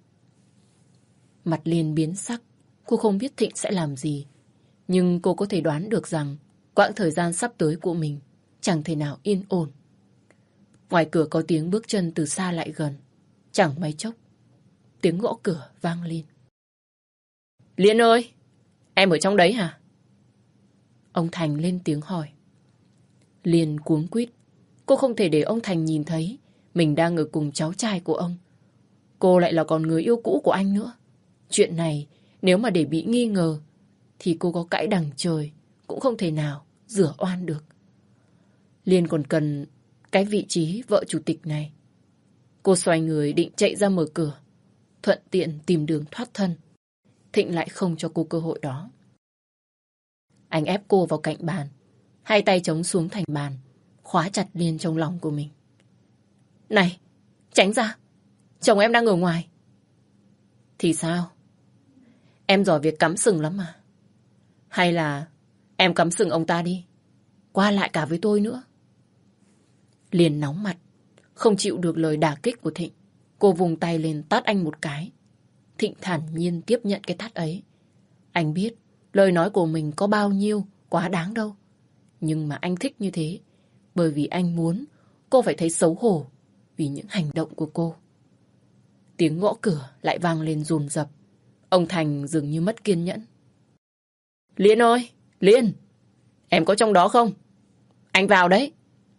Speaker 2: Mặt Liên biến sắc, cô không biết Thịnh sẽ làm gì. Nhưng cô có thể đoán được rằng quãng thời gian sắp tới của mình chẳng thể nào yên ổn. Ngoài cửa có tiếng bước chân từ xa lại gần. Chẳng mấy chốc, tiếng gõ cửa vang lên. Liên ơi, em ở trong đấy hả? Ông Thành lên tiếng hỏi. Liên cuống quýt. Cô không thể để ông Thành nhìn thấy mình đang ở cùng cháu trai của ông. Cô lại là con người yêu cũ của anh nữa. Chuyện này nếu mà để bị nghi ngờ thì cô có cãi đằng trời cũng không thể nào rửa oan được. Liên còn cần cái vị trí vợ chủ tịch này. Cô xoay người định chạy ra mở cửa, thuận tiện tìm đường thoát thân. Thịnh lại không cho cô cơ hội đó. Anh ép cô vào cạnh bàn, hai tay chống xuống thành bàn, khóa chặt Liên trong lòng của mình. Này, tránh ra, chồng em đang ở ngoài. Thì sao? Em giỏi việc cắm sừng lắm mà. Hay là em cắm sừng ông ta đi, qua lại cả với tôi nữa. Liên nóng mặt, không chịu được lời đả kích của Thịnh. Cô vùng tay lên tát anh một cái. Thịnh thản nhiên tiếp nhận cái tát ấy. Anh biết lời nói của mình có bao nhiêu quá đáng đâu. Nhưng mà anh thích như thế, bởi vì anh muốn cô phải thấy xấu hổ vì những hành động của cô. Tiếng gõ cửa lại vang lên dồn dập. Ông Thành dường như mất kiên nhẫn. Liên ơi, Liên, em có trong đó không? Anh vào đấy.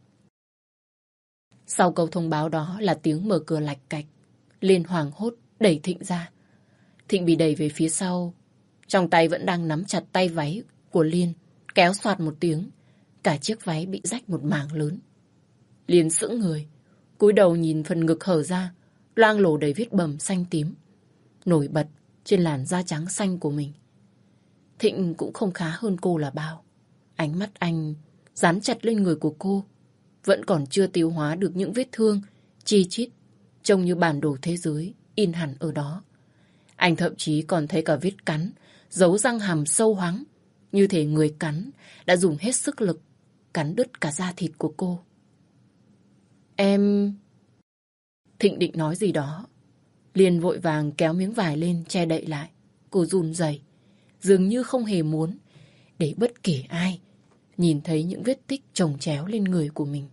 Speaker 2: Sau câu thông báo đó là tiếng mở cửa lạch cạch. Liên hoảng hốt đẩy Thịnh ra. Thịnh bị đẩy về phía sau, trong tay vẫn đang nắm chặt tay váy của Liên, kéo xoạt một tiếng. Cả chiếc váy bị rách một mảng lớn. Liên sững người, cúi đầu nhìn phần ngực hở ra, loang lổ đầy vết bầm xanh tím, nổi bật trên làn da trắng xanh của mình. Thịnh cũng không khá hơn cô là bao. Ánh mắt anh dán chặt lên người của cô, vẫn còn chưa tiêu hóa được những vết thương chi chít, trông như bản đồ thế giới in hẳn ở đó. Anh thậm chí còn thấy cả vết cắn, dấu răng hàm sâu hoắm, như thể người cắn đã dùng hết sức lực cắn đứt cả da thịt của cô. Em... Thịnh định nói gì đó. Liên vội vàng kéo miếng vải lên che đậy lại. Cô run rẩy, dường như không hề muốn để bất kể ai nhìn thấy những vết tích chồng chéo lên người của mình.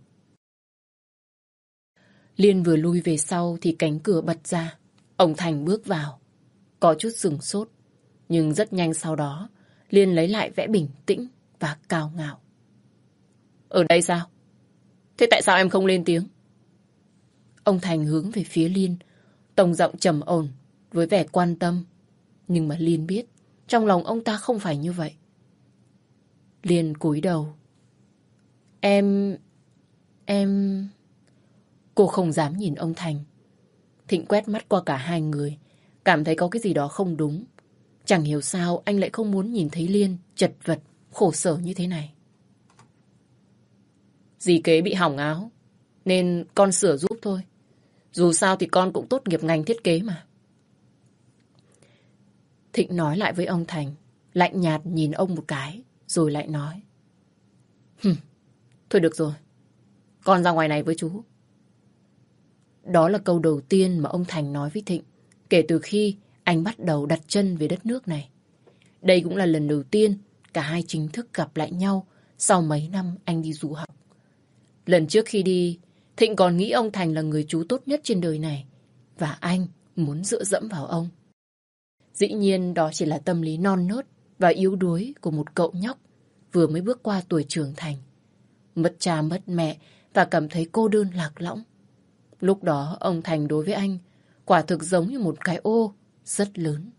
Speaker 2: Liên vừa lui về sau thì cánh cửa bật ra. Ông Thành bước vào. Có chút sửng sốt, nhưng rất nhanh sau đó Liên lấy lại vẻ bình tĩnh và cao ngạo. Ở đây sao? Thế tại sao em không lên tiếng? Ông Thành hướng về phía Liên, tông giọng trầm ổn với vẻ quan tâm. Nhưng mà Liên biết trong lòng ông ta không phải như vậy. Liên cúi đầu. Em... Em... Cô không dám nhìn ông Thành. Thịnh quét mắt qua cả hai người, cảm thấy có cái gì đó không đúng. Chẳng hiểu sao anh lại không muốn nhìn thấy Liên chật vật, khổ sở như thế này. Dì kế bị hỏng áo, nên con sửa giúp thôi. Dù sao thì con cũng tốt nghiệp ngành thiết kế mà. Thịnh nói lại với ông Thành, lạnh nhạt nhìn ông một cái, rồi lại nói. Hừm, thôi được rồi, con ra ngoài này với chú. Đó là câu đầu tiên mà ông Thành nói với Thịnh kể từ khi anh bắt đầu đặt chân về đất nước này. Đây cũng là lần đầu tiên cả hai chính thức gặp lại nhau sau mấy năm anh đi du học. Lần trước khi đi, Thịnh còn nghĩ ông Thành là người chú tốt nhất trên đời này, và anh muốn dựa dẫm vào ông. Dĩ nhiên đó chỉ là tâm lý non nớt và yếu đuối của một cậu nhóc vừa mới bước qua tuổi trưởng thành. Mất cha mất mẹ và cảm thấy cô đơn lạc lõng. Lúc đó ông Thành đối với anh quả thực giống như một cái ô rất lớn.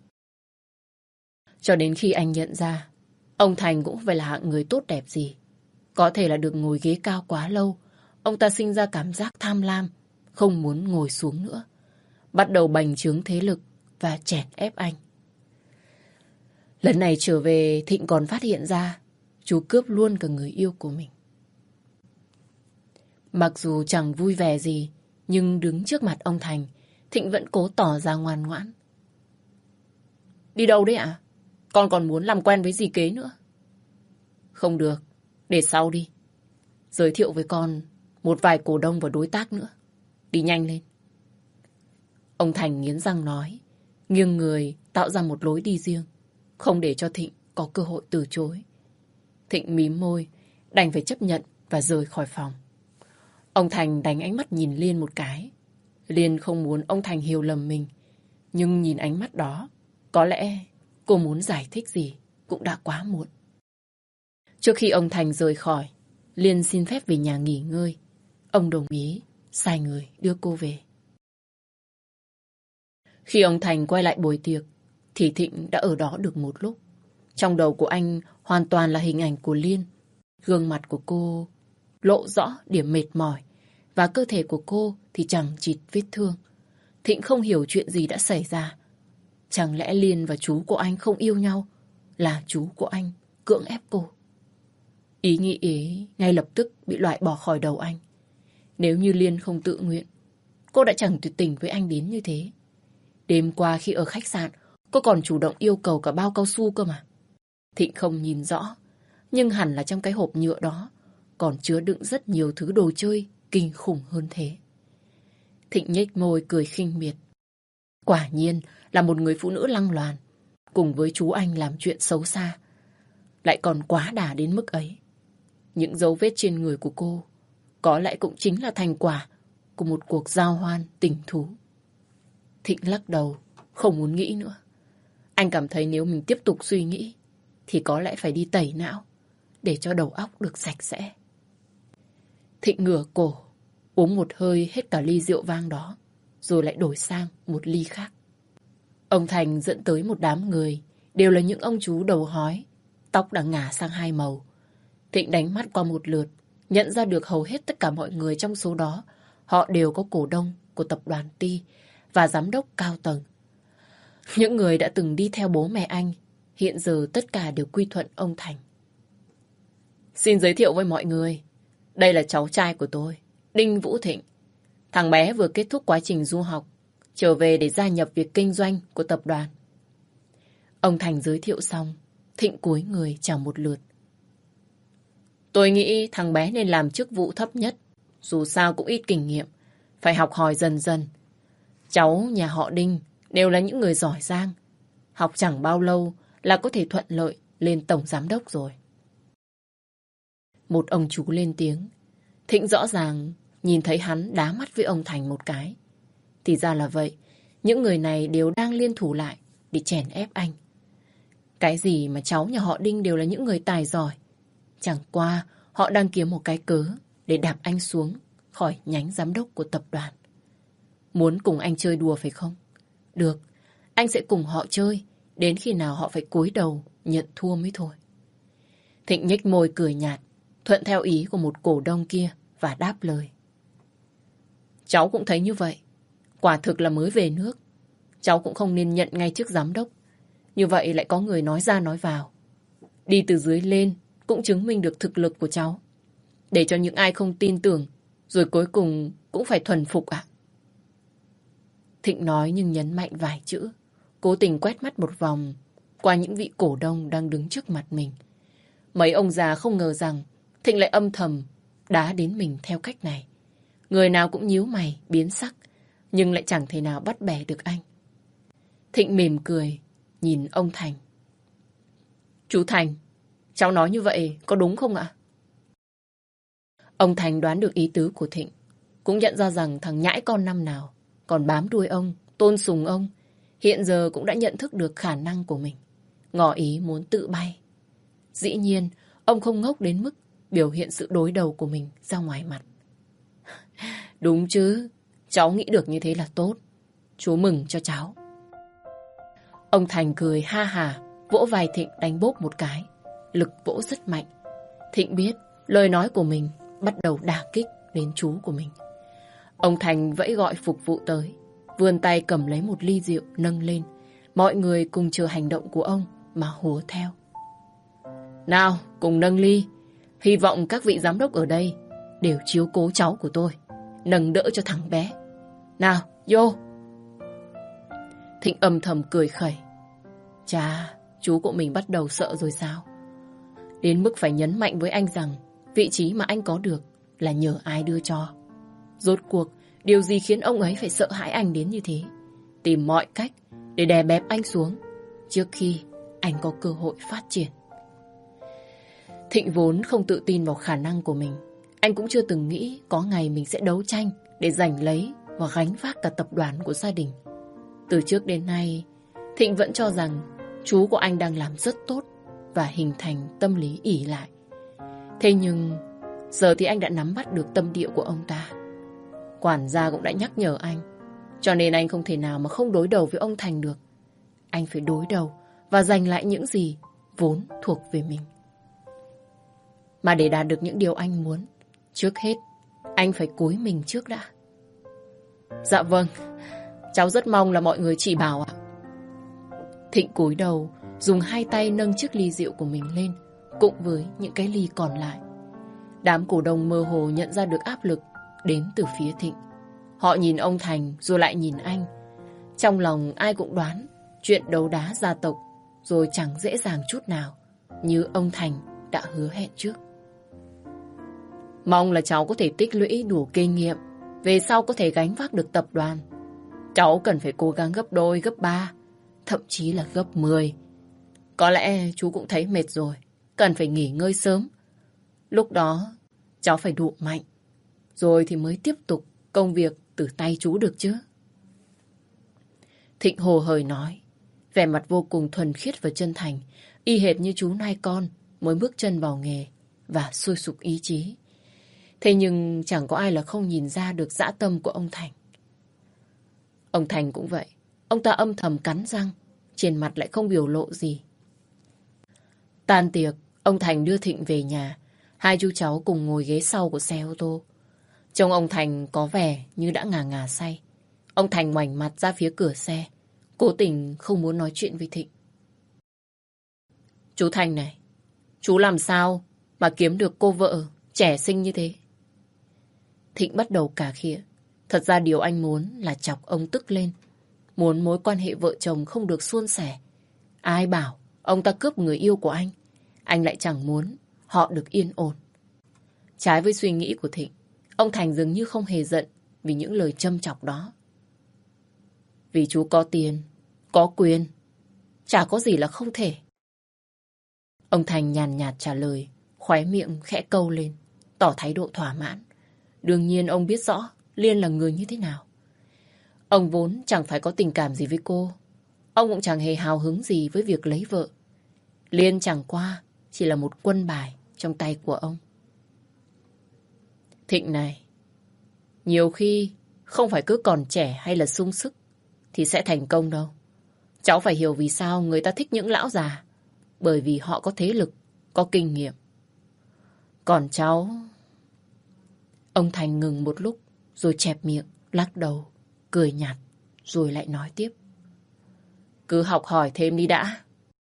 Speaker 2: Cho đến khi anh nhận ra ông Thành cũng không phải là hạng người tốt đẹp gì. Có thể là được ngồi ghế cao quá lâu, ông ta sinh ra cảm giác tham lam, không muốn ngồi xuống nữa. Bắt đầu bành trướng thế lực và chèn ép anh. Lần này trở về, Thịnh còn phát hiện ra chú cướp luôn cả người yêu của mình. Mặc dù chẳng vui vẻ gì, nhưng đứng trước mặt ông Thành, Thịnh vẫn cố tỏ ra ngoan ngoãn. Đi đâu đấy ạ? Con còn muốn làm quen với dì kế nữa. Không được, để sau đi. Giới thiệu với con một vài cổ đông và đối tác nữa. Đi nhanh lên. Ông Thành nghiến răng nói, nghiêng người tạo ra một lối đi riêng, không để cho Thịnh có cơ hội từ chối. Thịnh mím môi, đành phải chấp nhận và rời khỏi phòng. Ông Thành đánh ánh mắt nhìn Liên một cái. Liên không muốn ông Thành hiểu lầm mình, nhưng nhìn ánh mắt đó, có lẽ cô muốn giải thích gì cũng đã quá muộn. Trước khi ông Thành rời khỏi, Liên xin phép về nhà nghỉ ngơi. Ông đồng ý, sai người đưa cô về. Khi ông Thành quay lại buổi tiệc, thì Thịnh đã ở đó được một lúc. Trong đầu của anh hoàn toàn là hình ảnh của Liên. Gương mặt của cô lộ rõ điểm mệt mỏi, và cơ thể của cô thì chẳng chịt vết thương. Thịnh không hiểu chuyện gì đã xảy ra. Chẳng lẽ Liên và chú của anh không yêu nhau, là chú của anh cưỡng ép cô? Ý nghĩ ấy ngay lập tức bị loại bỏ khỏi đầu anh. Nếu như Liên không tự nguyện, cô đã chẳng tuyệt tình với anh đến như thế. Đêm qua khi ở khách sạn, cô còn chủ động yêu cầu cả bao cao su cơ mà. Thịnh không nhìn rõ, nhưng hẳn là trong cái hộp nhựa đó còn chứa đựng rất nhiều thứ đồ chơi kinh khủng hơn thế. Thịnh nhếch môi cười khinh miệt. Quả nhiên là một người phụ nữ lăng loàn, cùng với chú anh làm chuyện xấu xa, lại còn quá đà đến mức ấy. Những dấu vết trên người của cô có lẽ cũng chính là thành quả của một cuộc giao hoan tình thú. Thịnh lắc đầu, không muốn nghĩ nữa. Anh cảm thấy nếu mình tiếp tục suy nghĩ thì có lẽ phải đi tẩy não để cho đầu óc được sạch sẽ. Thịnh ngửa cổ, uống một hơi hết cả ly rượu vang đó, rồi lại đổi sang một ly khác. Ông Thành dẫn tới một đám người, đều là những ông chú đầu hói, tóc đã ngả sang hai màu. Thịnh đánh mắt qua một lượt, nhận ra được hầu hết tất cả mọi người trong số đó, họ đều có cổ đông của tập đoàn Ti và giám đốc cao tầng. Những người đã từng đi theo bố mẹ anh, hiện giờ tất cả đều quy thuận ông Thành. Xin giới thiệu với mọi người, đây là cháu trai của tôi, Đinh Vũ Thịnh. Thằng bé vừa kết thúc quá trình du học, trở về để gia nhập việc kinh doanh của tập đoàn. Ông Thành giới thiệu xong, Thịnh cúi người chào một lượt. Tôi nghĩ thằng bé nên làm chức vụ thấp nhất, dù sao cũng ít kinh nghiệm, phải học hỏi dần dần. Cháu nhà họ Đinh đều là những người giỏi giang, học chẳng bao lâu là có thể thuận lợi lên tổng giám đốc rồi. Một ông chú lên tiếng. Thịnh rõ ràng nhìn thấy hắn đá mắt với ông Thành một cái. Thì ra là vậy, những người này đều đang liên thủ lại để chèn ép anh. Cái gì mà cháu nhà họ Đinh đều là những người tài giỏi. Chẳng qua họ đang kiếm một cái cớ để đạp anh xuống khỏi nhánh giám đốc của tập đoàn. Muốn cùng anh chơi đùa phải không? Được, anh sẽ cùng họ chơi đến khi nào họ phải cúi đầu nhận thua mới thôi. Thịnh nhếch môi cười nhạt, thuận theo ý của một cổ đông kia và đáp lời. Cháu cũng thấy như vậy. Quả thực là mới về nước, cháu cũng không nên nhận ngay chức giám đốc. Như vậy lại có người nói ra nói vào. Đi từ dưới lên cũng chứng minh được thực lực của cháu. Để cho những ai không tin tưởng, rồi cuối cùng cũng phải thuần phục ạ. Thịnh nói nhưng nhấn mạnh vài chữ, cố tình quét mắt một vòng qua những vị cổ đông đang đứng trước mặt mình. Mấy ông già không ngờ rằng Thịnh lại âm thầm đá đến mình theo cách này. Người nào cũng nhíu mày, biến sắc, nhưng lại chẳng thể nào bắt bẻ được anh. Thịnh mỉm cười, nhìn ông Thành. Chú Thành, cháu nói như vậy có đúng không ạ? Ông Thành đoán được ý tứ của Thịnh, cũng nhận ra rằng thằng nhãi con năm nào còn bám đuôi ông, tôn sùng ông, hiện giờ cũng đã nhận thức được khả năng của mình, ngỏ ý muốn tự bay. Dĩ nhiên, ông không ngốc đến mức biểu hiện sự đối đầu của mình ra ngoài mặt. Đúng chứ, cháu nghĩ được như thế là tốt. Chú mừng cho cháu. Ông Thành cười ha hà, vỗ vai Thịnh đánh bốp một cái. Lực vỗ rất mạnh. Thịnh biết lời nói của mình bắt đầu đả kích đến chú của mình. Ông Thành vẫy gọi phục vụ tới, vươn tay cầm lấy một ly rượu nâng lên. Mọi người cùng chờ hành động của ông mà hùa theo. Nào, cùng nâng ly. Hy vọng các vị giám đốc ở đây đều chiếu cố cháu của tôi, nâng đỡ cho thằng bé. Nào, vô. Thịnh âm thầm cười khẩy. Chà, chú của mình bắt đầu sợ rồi sao? Đến mức phải nhấn mạnh với anh rằng vị trí mà anh có được là nhờ ai đưa cho. Rốt cuộc, điều gì khiến ông ấy phải sợ hãi anh đến như thế? Tìm mọi cách để đè bẹp anh xuống trước khi anh có cơ hội phát triển. Thịnh vốn không tự tin vào khả năng của mình. Anh cũng chưa từng nghĩ có ngày mình sẽ đấu tranh để giành lấy và gánh vác cả tập đoàn của gia đình. Từ trước đến nay, Thịnh vẫn cho rằng chú của anh đang làm rất tốt và hình thành tâm lý ỷ lại. Thế nhưng giờ thì anh đã nắm bắt được tâm địa của ông ta. Quản gia cũng đã nhắc nhở anh, cho nên anh không thể nào mà không đối đầu với ông Thành được. Anh phải đối đầu và giành lại những gì vốn thuộc về mình. Mà để đạt được những điều anh muốn, trước hết anh phải cúi mình trước đã. Dạ vâng, cháu rất mong là mọi người chỉ bảo ạ. Thịnh cúi đầu, dùng hai tay nâng chiếc ly rượu của mình lên, cùng với những cái ly còn lại. Đám cổ đông mơ hồ nhận ra được áp lực đến từ phía Thịnh. Họ nhìn ông Thành rồi lại nhìn anh. Trong lòng ai cũng đoán chuyện đấu đá gia tộc rồi chẳng dễ dàng chút nào như ông Thành đã hứa hẹn trước. Mong là cháu có thể tích lũy đủ kinh nghiệm, về sau có thể gánh vác được tập đoàn. Cháu cần phải cố gắng gấp đôi, gấp ba, thậm chí là gấp mười. Có lẽ chú cũng thấy mệt rồi, cần phải nghỉ ngơi sớm. Lúc đó cháu phải đủ mạnh, rồi thì mới tiếp tục công việc từ tay chú được chứ. Thịnh hồ hởi nói, vẻ mặt vô cùng thuần khiết và chân thành, y hệt như chú nai con mới bước chân vào nghề và sôi sục ý chí. Thế nhưng chẳng có ai là không nhìn ra được dã tâm của ông Thành. Ông Thành cũng vậy, ông ta âm thầm cắn răng, trên mặt lại không biểu lộ gì. Tan tiệc, ông Thành đưa Thịnh về nhà. Hai chú cháu cùng ngồi ghế sau của xe ô tô. Trông ông Thành có vẻ như đã ngà ngà say. Ông Thành ngoảnh mặt ra phía cửa xe, cố tình không muốn nói chuyện với Thịnh. Chú Thành này, chú làm sao mà kiếm được cô vợ trẻ xinh như thế? Thịnh bắt đầu cà khịa. Thật ra điều anh muốn là chọc ông tức lên. Muốn mối quan hệ vợ chồng không được suôn sẻ. Ai bảo ông ta cướp người yêu của anh, anh lại chẳng muốn họ được yên ổn. Trái với suy nghĩ của Thịnh, ông Thành dường như không hề giận vì những lời châm chọc đó. Vì chú có tiền, có quyền, chả có gì là không thể. Ông Thành nhàn nhạt trả lời, khóe miệng khẽ câu lên, tỏ thái độ thỏa mãn. Đương nhiên ông biết rõ Liên là người như thế nào. Ông vốn chẳng phải có tình cảm gì với cô. Ông cũng chẳng hề hào hứng gì với việc lấy vợ. Liên chẳng qua chỉ là một quân bài trong tay của ông. Thịnh này, nhiều khi không phải cứ còn trẻ hay là sung sức thì sẽ thành công đâu. Cháu phải hiểu vì sao người ta thích những lão già. Bởi vì họ có thế lực, có kinh nghiệm. Còn cháu... Ông Thành ngừng một lúc rồi chẹp miệng, lắc đầu, cười nhạt rồi lại nói tiếp. Cứ học hỏi thêm đi đã.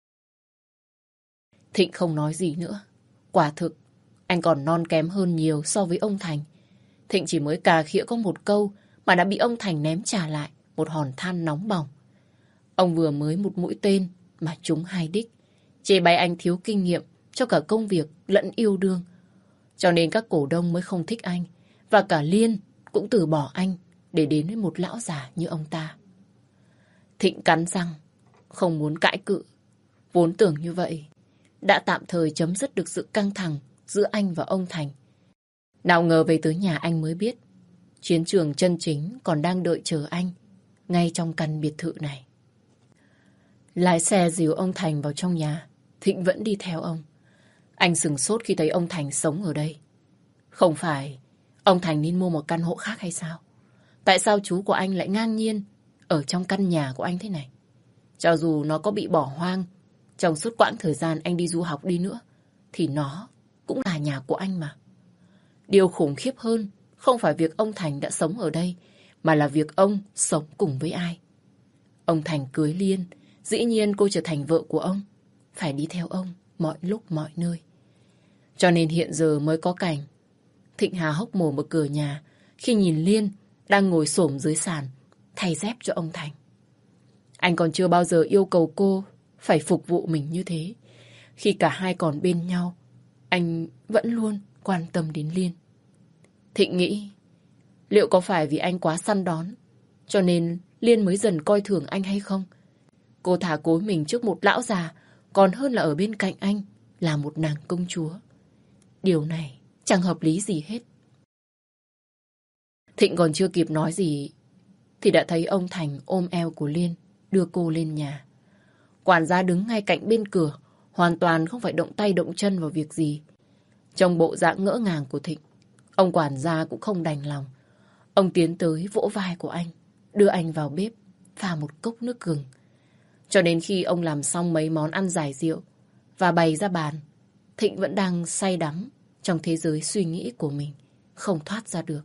Speaker 2: Thịnh không nói gì nữa. Quả thực, anh còn non kém hơn nhiều so với ông Thành. Thịnh chỉ mới cà khịa có một câu mà đã bị ông Thành ném trả lại một hòn than nóng bỏng. Ông vừa mới một mũi tên mà trúng hai đích. Chê bai anh thiếu kinh nghiệm cho cả công việc lẫn yêu đương. Cho nên các cổ đông mới không thích anh. Và cả Liên cũng từ bỏ anh để đến với một lão già như ông ta. Thịnh cắn răng, không muốn cãi cự. Vốn tưởng như vậy đã tạm thời chấm dứt được sự căng thẳng giữa anh và ông Thành. Nào ngờ về tới nhà anh mới biết chiến trường chân chính còn đang đợi chờ anh ngay trong căn biệt thự này. Lái xe dìu ông Thành vào trong nhà, Thịnh vẫn đi theo ông. Anh sửng sốt khi thấy ông Thành sống ở đây. Không phải ông Thành nên mua một căn hộ khác hay sao? Tại sao chú của anh lại ngang nhiên ở trong căn nhà của anh thế này? Cho dù nó có bị bỏ hoang trong suốt quãng thời gian anh đi du học đi nữa, thì nó cũng là nhà của anh mà. Điều khủng khiếp hơn không phải việc ông Thành đã sống ở đây, mà là việc ông sống cùng với ai. Ông Thành cưới Liên, dĩ nhiên cô trở thành vợ của ông, phải đi theo ông mọi lúc mọi nơi. Cho nên hiện giờ mới có cảnh Thịnh há hốc mồm ở cửa nhà khi nhìn Liên đang ngồi xổm dưới sàn thay dép cho ông Thành. Anh còn chưa bao giờ yêu cầu cô phải phục vụ mình như thế. Khi cả hai còn bên nhau anh vẫn luôn quan tâm đến Liên. Thịnh nghĩ, liệu có phải vì anh quá săn đón, cho nên Liên mới dần coi thường anh hay không? Cô thả cối mình trước một lão già, còn hơn là ở bên cạnh anh là một nàng công chúa. Điều này chẳng hợp lý gì hết. Thịnh còn chưa kịp nói gì thì đã thấy ông Thành ôm eo của Liên đưa cô lên nhà. Quản gia đứng ngay cạnh bên cửa, hoàn toàn không phải động tay động chân vào việc gì. Trong bộ dạng ngỡ ngàng của Thịnh, ông quản gia cũng không đành lòng. Ông tiến tới vỗ vai của anh, đưa anh vào bếp, pha một cốc nước gừng. Cho đến khi ông làm xong mấy món ăn giải rượu và bày ra bàn, Thịnh vẫn đang say đắm trong thế giới suy nghĩ của mình, không thoát ra được.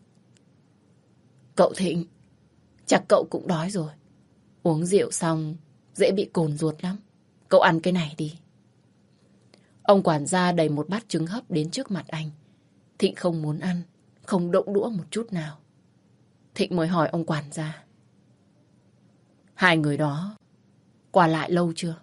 Speaker 2: Cậu Thịnh, chắc cậu cũng đói rồi. Uống rượu xong dễ bị cồn ruột lắm. Cậu ăn cái này đi. Ông quản gia đẩy một bát trứng hấp đến trước mặt anh. Thịnh không muốn ăn, không động đũa một chút nào. Thịnh mới hỏi ông quản gia, hai người đó qua lại lâu chưa?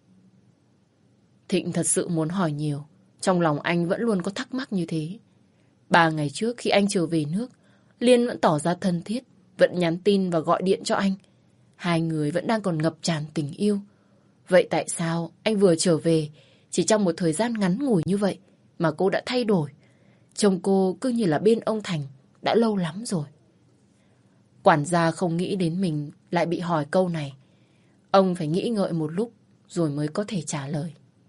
Speaker 2: Thịnh thật sự muốn hỏi nhiều. Trong lòng anh vẫn luôn có thắc mắc như thế. Ba ngày trước khi anh trở về nước, Liên vẫn tỏ ra thân thiết, vẫn nhắn tin và gọi điện cho anh. Hai người vẫn đang còn ngập tràn tình yêu. Vậy tại sao anh vừa trở về, chỉ trong một thời gian ngắn ngủi như vậy mà cô đã thay đổi? Trông cô cứ như là bên ông Thành đã lâu lắm rồi. Quản gia không nghĩ đến mình lại bị hỏi câu này. Ông phải nghĩ ngợi một lúc rồi mới có thể trả lời.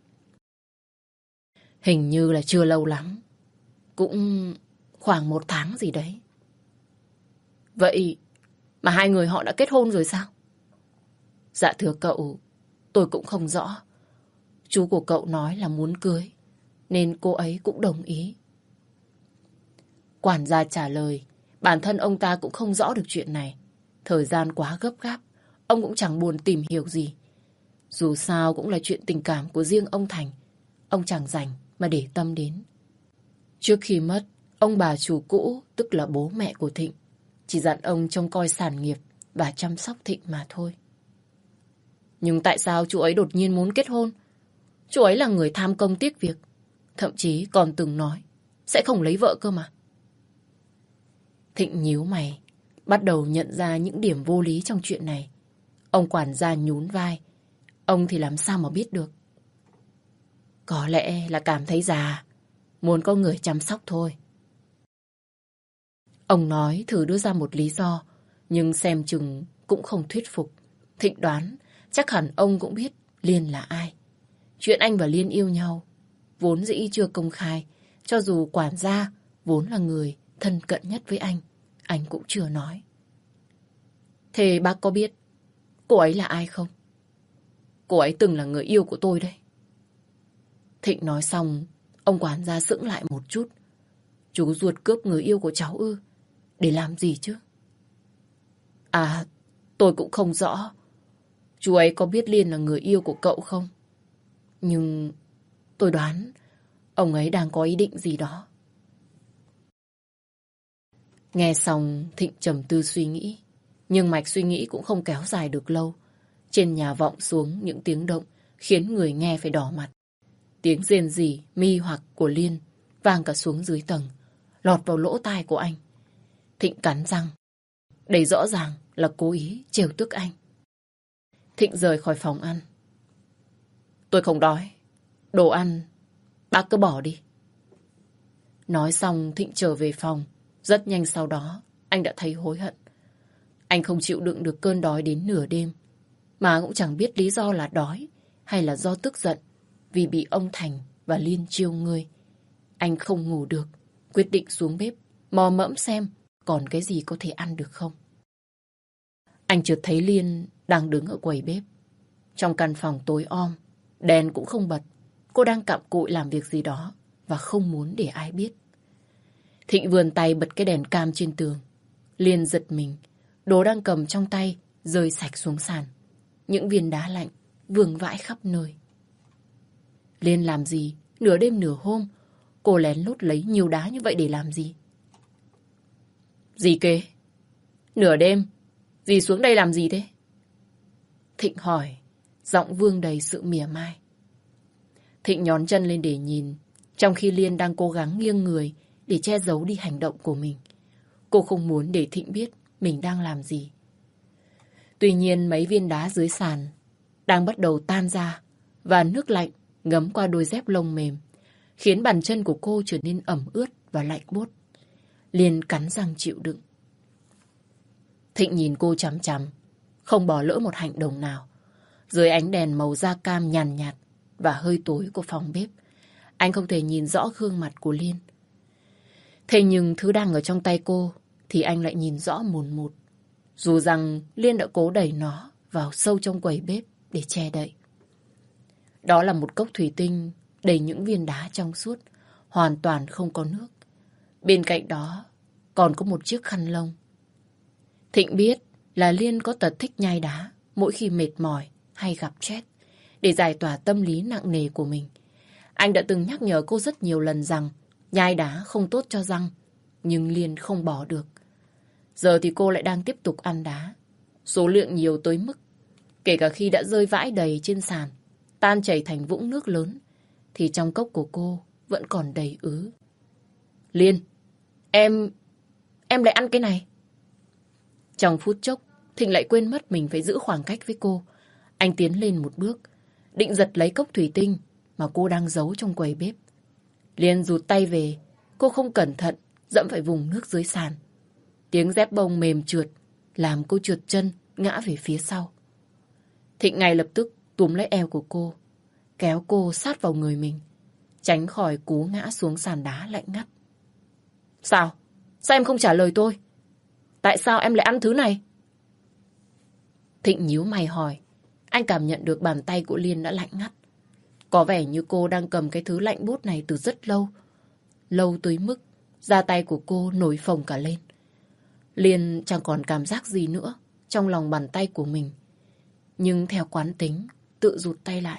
Speaker 2: Hình như là chưa lâu lắm. Cũng khoảng một tháng gì đấy. Vậy mà hai người họ đã kết hôn rồi sao? Dạ thưa cậu, tôi cũng không rõ. Chú của cậu nói là muốn cưới, nên cô ấy cũng đồng ý. Quản gia trả lời, bản thân ông ta cũng không rõ được chuyện này. Thời gian quá gấp gáp, ông cũng chẳng buồn tìm hiểu gì. Dù sao cũng là chuyện tình cảm của riêng ông Thành, ông chẳng rảnh mà để tâm đến. Trước khi mất, ông bà chủ cũ, tức là bố mẹ của Thịnh, chỉ dặn ông trông coi sản nghiệp và chăm sóc Thịnh mà thôi. Nhưng tại sao chú ấy đột nhiên muốn kết hôn? Chú ấy là người tham công tiếc việc, thậm chí còn từng nói sẽ không lấy vợ cơ mà. Thịnh nhíu mày, bắt đầu nhận ra những điểm vô lý trong chuyện này. Ông quản gia nhún vai. Ông thì làm sao mà biết được? Có lẽ là cảm thấy già, muốn có người chăm sóc thôi. Ông nói thử đưa ra một lý do, nhưng xem chừng cũng không thuyết phục. Thịnh đoán chắc hẳn ông cũng biết Liên là ai. Chuyện anh và Liên yêu nhau vốn dĩ chưa công khai. Cho dù quản gia vốn là người thân cận nhất với anh, anh cũng chưa nói. Thế bác có biết cô ấy là ai không? Cô ấy từng là người yêu của tôi đấy. Thịnh nói xong, ông quản gia sững lại một chút. Chú ruột cướp người yêu của cháu ư? Để làm gì chứ? À, tôi cũng không rõ. Chú ấy có biết Liên là người yêu của cậu không? Nhưng tôi đoán ông ấy đang có ý định gì đó. Nghe xong, Thịnh trầm tư suy nghĩ. Nhưng mạch suy nghĩ cũng không kéo dài được lâu. Trên nhà vọng xuống những tiếng động khiến người nghe phải đỏ mặt. Tiếng rên rỉ, mi hoặc của Liên vang cả xuống dưới tầng, lọt vào lỗ tai của anh. Thịnh cắn răng. Đây rõ ràng là cố ý trêu tức anh. Thịnh rời khỏi phòng ăn. Tôi không đói. Đồ ăn, bác cứ bỏ đi. Nói xong Thịnh trở về phòng. Rất nhanh sau đó, anh đã thấy hối hận. Anh không chịu đựng được cơn đói đến nửa đêm, mà cũng chẳng biết lý do là đói hay là do tức giận vì bị ông Thành và Liên chiêu ngươi. Anh không ngủ được, quyết định xuống bếp, mò mẫm xem còn cái gì có thể ăn được không. Anh chợt thấy Liên đang đứng ở quầy bếp. Trong căn phòng tối om, đèn cũng không bật. Cô đang cặm cụi làm việc gì đó và không muốn để ai biết. Thịnh vươn tay bật cái đèn cam trên tường. Liên giật mình, đồ đang cầm trong tay rơi sạch xuống sàn. Những viên đá lạnh vương vãi khắp nơi. Liên làm gì? Nửa đêm nửa hôm, cô lén lút lấy nhiều đá như vậy để làm gì? Dì kế? Nửa đêm, dì xuống đây làm gì thế? Thịnh hỏi, giọng vương đầy sự mỉa mai. Thịnh nhón chân lên để nhìn, Trong khi Liên đang cố gắng nghiêng người để che giấu đi hành động của mình. Cô không muốn để Thịnh biết mình đang làm gì. Tuy nhiên mấy viên đá dưới sàn đang bắt đầu tan ra và nước lạnh ngấm qua đôi dép lông mềm, khiến bàn chân của cô trở nên ẩm ướt và lạnh buốt. Liên cắn răng chịu đựng. Thịnh nhìn cô chằm chằm, không bỏ lỡ một hành động nào. Dưới ánh đèn màu da cam nhàn nhạt và hơi tối của phòng bếp, anh không thể nhìn rõ gương mặt của Liên. Thế nhưng thứ đang ở trong tay cô thì anh lại nhìn rõ mồn một. Dù rằng Liên đã cố đẩy nó vào sâu trong quầy bếp để che đậy. Đó là một cốc thủy tinh đầy những viên đá trong suốt, hoàn toàn không có nước. Bên cạnh đó còn có một chiếc khăn lông. Thịnh biết là Liên có tật thích nhai đá mỗi khi mệt mỏi hay gặp stress để giải tỏa tâm lý nặng nề của mình. Anh đã từng nhắc nhở cô rất nhiều lần rằng nhai đá không tốt cho răng, nhưng Liên không bỏ được. Giờ thì cô lại đang tiếp tục ăn đá. Số lượng nhiều tới mức, kể cả khi đã rơi vãi đầy trên sàn, tan chảy thành vũng nước lớn, thì trong cốc của cô vẫn còn đầy ứ. Liên, em... em lại ăn cái này. Trong phút chốc, Thịnh lại quên mất mình phải giữ khoảng cách với cô. Anh tiến lên một bước, định giật lấy cốc thủy tinh mà cô đang giấu trong quầy bếp. Liên rụt tay về, cô không cẩn thận, dẫm phải vùng nước dưới sàn. Tiếng dép bông mềm trượt, làm cô trượt chân, ngã về phía sau. Thịnh ngay lập tức túm lấy eo của cô, kéo cô sát vào người mình, tránh khỏi cú ngã xuống sàn đá lạnh ngắt. Sao? Sao em không trả lời tôi? Tại sao em lại ăn thứ này? Thịnh nhíu mày hỏi. Anh cảm nhận được bàn tay của Liên đã lạnh ngắt. Có vẻ như cô đang cầm cái thứ lạnh buốt này từ rất lâu. Lâu tới mức da tay của cô nổi phồng cả lên. Liên chẳng còn cảm giác gì nữa trong lòng bàn tay của mình. Nhưng theo quán tính, tự rụt tay lại.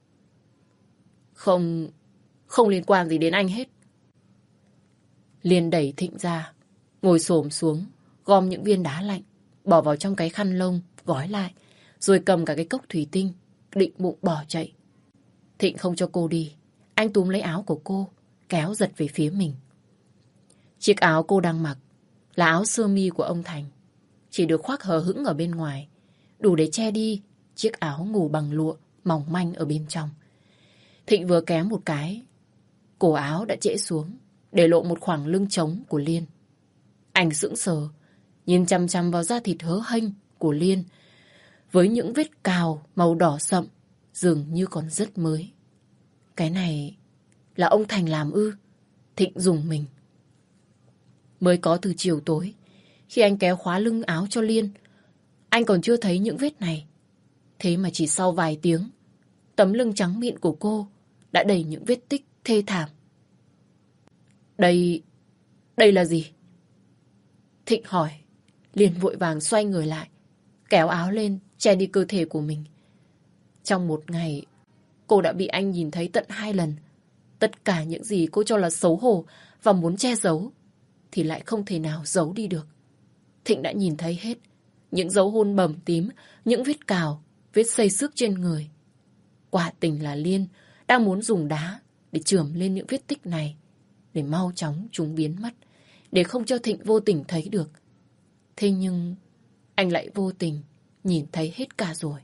Speaker 2: Không, không liên quan gì đến anh hết. Liên đẩy Thịnh ra, ngồi xổm xuống, gom những viên đá lạnh, bỏ vào trong cái khăn lông, gói lại, rồi cầm cả cái cốc thủy tinh, định bụng bỏ chạy. Thịnh không cho cô đi, anh túm lấy áo của cô, kéo giật về phía mình. Chiếc áo cô đang mặc là áo sơ mi của ông Thành, chỉ được khoác hờ hững ở bên ngoài, đủ để che đi chiếc áo ngủ bằng lụa mỏng manh ở bên trong. Thịnh vừa kéo một cái, cổ áo đã trễ xuống, để lộ một khoảng lưng trống của Liên. Anh sững sờ, nhìn chăm chăm vào da thịt hớ hênh của Liên, với những vết cào màu đỏ sậm, dường như còn rất mới. Cái này là ông Thành làm ư? Thịnh rùng mình. Mới có từ chiều tối, khi anh kéo khóa lưng áo cho Liên, anh còn chưa thấy những vết này. Thế mà chỉ sau vài tiếng, tấm lưng trắng mịn của cô đã đầy những vết tích thê thảm. Đây... đây là gì? Thịnh hỏi. Liên vội vàng xoay người lại, kéo áo lên, che đi cơ thể của mình. Trong một ngày, cô đã bị anh nhìn thấy tận hai lần. Tất cả những gì cô cho là xấu hổ và muốn che giấu, thì lại không thể nào giấu đi được. Thịnh đã nhìn thấy hết. Những dấu hôn bầm tím, những vết cào, vết xây xước trên người. Quả tình là Liên đang muốn dùng đá để chườm lên những vết tích này, để mau chóng chúng biến mất, để không cho Thịnh vô tình thấy được. Thế nhưng anh lại vô tình nhìn thấy hết cả rồi.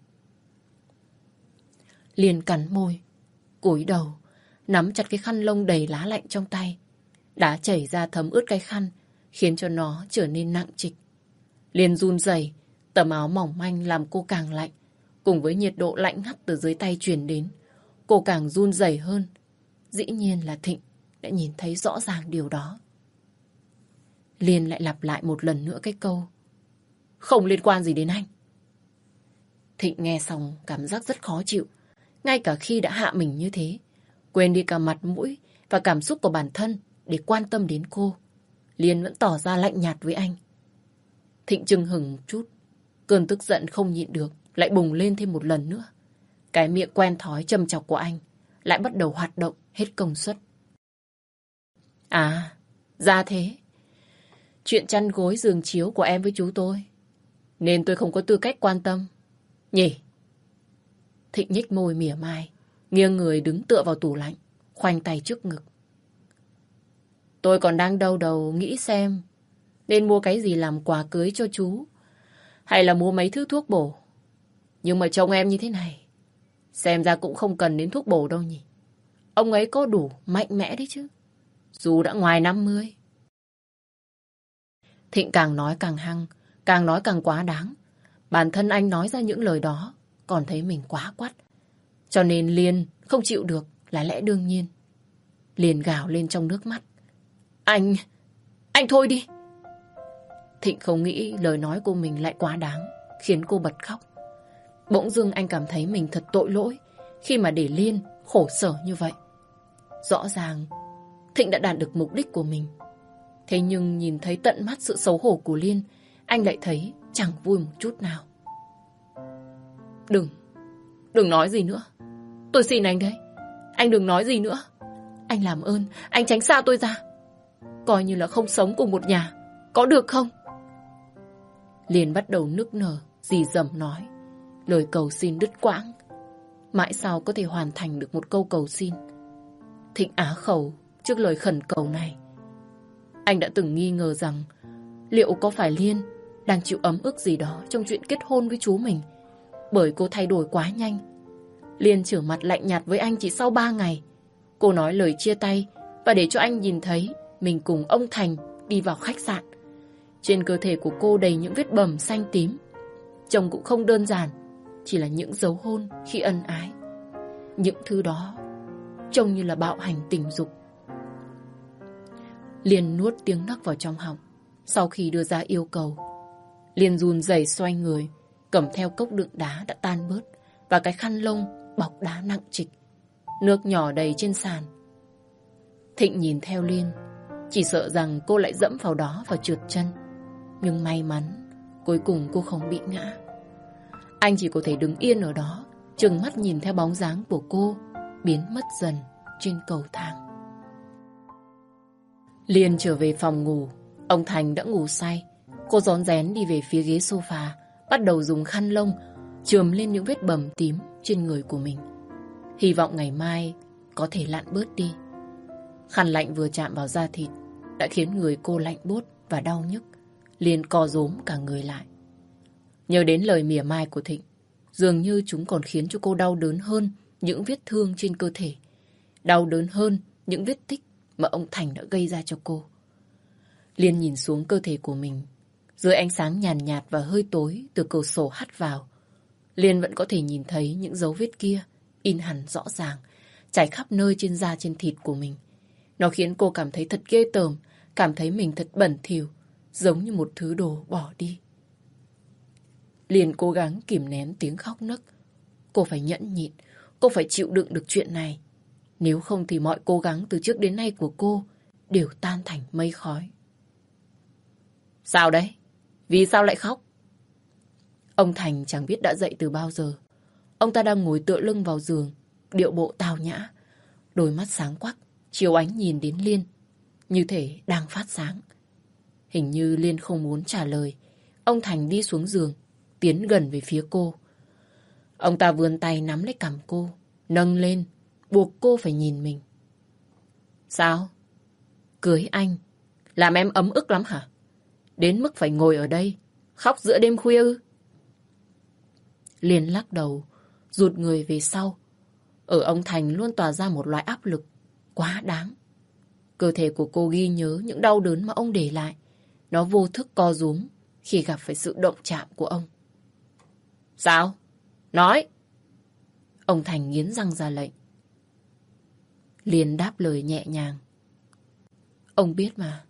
Speaker 2: Liên cắn môi, cúi đầu, nắm chặt cái khăn lông đầy lá lạnh trong tay. Đá chảy ra thấm ướt cái khăn, khiến cho nó trở nên nặng trịch. Liên run rẩy, tấm áo mỏng manh làm cô càng lạnh. Cùng với nhiệt độ lạnh ngắt từ dưới tay truyền đến, cô càng run rẩy hơn. Dĩ nhiên là Thịnh đã nhìn thấy rõ ràng điều đó. Liên lại lặp lại một lần nữa cái câu: không liên quan gì đến anh. Thịnh nghe xong cảm giác rất khó chịu. Ngay cả khi đã hạ mình như thế, quên đi cả mặt mũi và cảm xúc của bản thân để quan tâm đến cô, Liên vẫn tỏ ra lạnh nhạt với anh. Thịnh chưng hửng một chút, cơn tức giận không nhịn được lại bùng lên thêm một lần nữa. Cái miệng quen thói châm chọc của anh lại bắt đầu hoạt động hết công suất. À, ra thế. Chuyện chăn gối giường chiếu của em với chú tôi, nên tôi không có tư cách quan tâm, nhỉ? Thịnh nhếch môi mỉa mai, nghiêng người đứng tựa vào tủ lạnh, khoanh tay trước ngực, Tôi còn đang đau đầu nghĩ xem nên mua cái gì làm quà cưới cho chú, hay là mua mấy thứ thuốc bổ. Nhưng mà trông em như thế này, xem ra cũng không cần đến thuốc bổ đâu nhỉ. Ông ấy có đủ mạnh mẽ đấy chứ, dù đã ngoài năm mươi. Thịnh càng nói càng hăng, càng nói càng quá đáng. Bản thân anh nói ra những lời đó còn thấy mình quá quắt. Cho nên Liên không chịu được là lẽ đương nhiên. Liền gào lên trong nước mắt. Anh, anh thôi đi. Thịnh không nghĩ lời nói của mình lại quá đáng, khiến cô bật khóc. Bỗng dưng anh cảm thấy mình thật tội lỗi khi mà để Liên khổ sở như vậy. Rõ ràng Thịnh đã đạt được mục đích của mình. Thế nhưng nhìn thấy tận mắt sự xấu hổ của Liên, anh lại thấy chẳng vui một chút nào. Đừng, đừng nói gì nữa. Tôi xin anh đấy. Anh đừng nói gì nữa. Anh làm ơn, anh tránh xa tôi ra. Coi như là không sống cùng một nhà, có được không? Liên bắt đầu nức nở, rì rầm nói. Lời cầu xin đứt quãng. Mãi sao có thể hoàn thành được một câu cầu xin? Thịnh á khẩu trước lời khẩn cầu này. Anh đã từng nghi ngờ rằng liệu có phải Liên đang chịu ấm ức gì đó trong chuyện kết hôn với chú mình, bởi cô thay đổi quá nhanh. Liên trở mặt lạnh nhạt với anh chỉ sau ba ngày. Cô nói lời chia tay và để cho anh nhìn thấy mình cùng ông Thành đi vào khách sạn. Trên cơ thể của cô đầy những vết bầm xanh tím. Trông cũng không đơn giản, chỉ là những dấu hôn khi ân ái. Những thứ đó trông như là bạo hành tình dục. Liên nuốt tiếng nấc vào trong họng. Sau khi đưa ra yêu cầu, Liên run rẩy xoay người, cầm theo cốc đựng đá đã tan bớt và cái khăn lông bọc đá nặng trịch. Nước nhỏ đầy trên sàn. Thịnh nhìn theo Liên, chỉ sợ rằng cô lại dẫm vào đó và trượt chân. Nhưng may mắn cuối cùng cô không bị ngã. Anh chỉ có thể đứng yên ở đó, trừng mắt nhìn theo bóng dáng của cô biến mất dần trên cầu thang. Liên trở về phòng ngủ. Ông Thành đã ngủ say. Cô rón rén đi về phía ghế sofa, bắt đầu dùng khăn lông chườm lên những vết bầm tím trên người của mình. Hy vọng ngày mai có thể lặn bớt đi. Khăn lạnh vừa chạm vào da thịt đã khiến người cô lạnh buốt và đau nhức. Liên co rúm cả người lại. Nhớ đến lời mỉa mai của Thịnh, dường như chúng còn khiến cho cô đau đớn hơn những vết thương trên cơ thể. Đau đớn hơn những vết tích mà ông Thành đã gây ra cho cô. Liên nhìn xuống cơ thể của mình. Dưới ánh sáng nhàn nhạt và hơi tối từ cửa sổ hắt vào, Liên vẫn có thể nhìn thấy những dấu vết kia in hẳn rõ ràng, chảy khắp nơi trên da trên thịt của mình. Nó khiến cô cảm thấy thật ghê tởm, cảm thấy mình thật bẩn thỉu, giống như một thứ đồ bỏ đi. Liên cố gắng kìm nén tiếng khóc nấc. Cô phải nhẫn nhịn, cô phải chịu đựng được chuyện này. Nếu không thì mọi cố gắng từ trước đến nay của cô đều tan thành mây khói. Sao đấy? Vì sao lại khóc? Ông Thành chẳng biết đã dậy từ bao giờ. Ông ta đang ngồi tựa lưng vào giường, điệu bộ tao nhã, đôi mắt sáng quắc, chiếu ánh nhìn đến Liên, như thể đang phát sáng. Hình như Liên không muốn trả lời. Ông Thành đi xuống giường, tiến gần về phía cô. Ông ta vươn tay nắm lấy cằm cô, nâng lên, buộc cô phải nhìn mình. Sao? Cưới anh làm em ấm ức lắm hả? Đến mức phải ngồi ở đây khóc giữa đêm khuya ư? Liên lắc đầu, rụt người về sau. Ở ông Thành luôn tỏa ra một loại áp lực quá đáng. Cơ thể của cô ghi nhớ những đau đớn mà ông để lại. Nó vô thức co rúm khi gặp phải sự động chạm của ông. Sao? Nói! Ông Thành nghiến răng ra lệnh. Liên đáp lời nhẹ nhàng. Ông biết mà.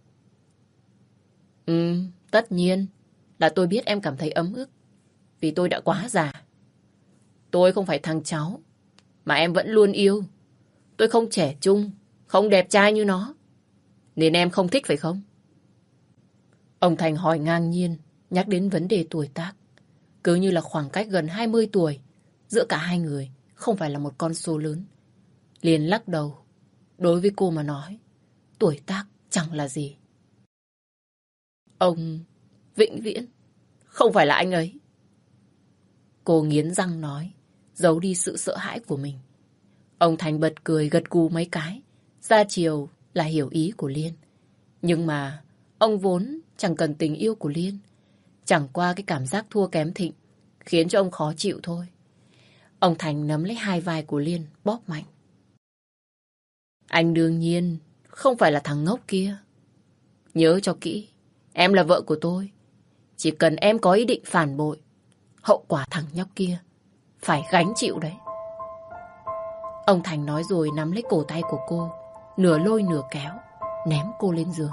Speaker 2: Ừ, tất nhiên là tôi biết em cảm thấy ấm ức. Vì tôi đã quá già. Tôi không phải thằng cháu mà em vẫn luôn yêu. Tôi không trẻ trung, không đẹp trai như nó. Nên em không thích phải không? Ông Thành hỏi ngang nhiên, nhắc đến vấn đề tuổi tác. Cứ như là khoảng cách gần hai mươi tuổi giữa cả hai người không phải là một con số lớn. Liền lắc đầu. Đối với cô mà nói, tuổi tác chẳng là gì. Ông vĩnh viễn không phải là anh ấy. Cô nghiến răng nói, giấu đi sự sợ hãi của mình. Ông Thành bật cười gật gù mấy cái, ra chiều là hiểu ý của Liên. Nhưng mà ông vốn chẳng cần tình yêu của Liên. Chẳng qua cái cảm giác thua kém Thịnh khiến cho ông khó chịu thôi. Ông Thành nắm lấy hai vai của Liên, bóp mạnh. Anh đương nhiên không phải là thằng ngốc kia. Nhớ cho kỹ, em là vợ của tôi. Chỉ cần em có ý định phản bội, hậu quả thằng nhóc kia phải gánh chịu đấy. Ông Thành nói rồi nắm lấy cổ tay của cô, nửa lôi nửa kéo, ném cô lên giường.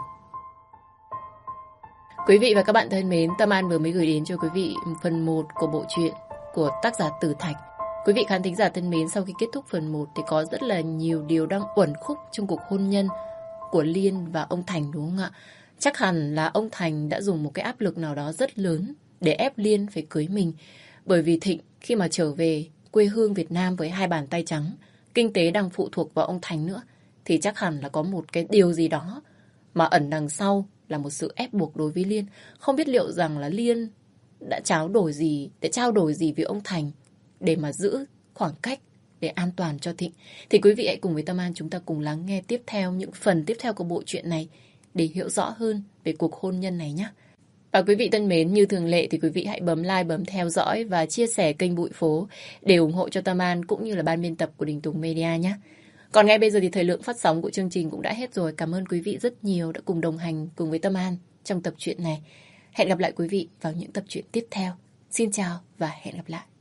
Speaker 2: Quý vị và các bạn thân mến, Tâm An vừa mới gửi đến cho quý vị phần một của bộ truyện của tác giả Tử Thạch. Quý vị khán thính giả thân mến, sau khi kết thúc phần một thì có rất là nhiều điều đang uẩn khúc trong cuộc hôn nhân của Liên và ông Thành, đúng không ạ? Chắc hẳn là ông Thành đã dùng một cái áp lực nào đó rất lớn để ép Liên phải cưới mình. Bởi vì Thịnh khi mà trở về quê hương Việt Nam với hai bàn tay trắng, kinh tế đang phụ thuộc vào ông Thành nữa, thì chắc hẳn là có một cái điều gì đó mà ẩn đằng sau là một sự ép buộc đối với Liên. Không biết liệu rằng là Liên đã trao đổi gì, để trao đổi gì với ông Thành để mà giữ khoảng cách để an toàn cho Thịnh. Thì quý vị hãy cùng với Tâm An chúng ta cùng lắng nghe tiếp theo những phần tiếp theo của bộ truyện này để hiểu rõ hơn về cuộc hôn nhân này nhé. Và quý vị thân mến, như thường lệ thì quý vị hãy bấm like, bấm theo dõi và chia sẻ kênh Bụi Phố để ủng hộ cho Tâm An cũng như là ban biên tập của Đình Tùng Media nhé. Còn ngay bây giờ thì thời lượng phát sóng của chương trình cũng đã hết rồi. Cảm ơn quý vị rất nhiều đã cùng đồng hành cùng với Tâm An trong tập truyện này. Hẹn gặp lại quý vị vào những tập truyện tiếp theo. Xin chào và hẹn gặp lại.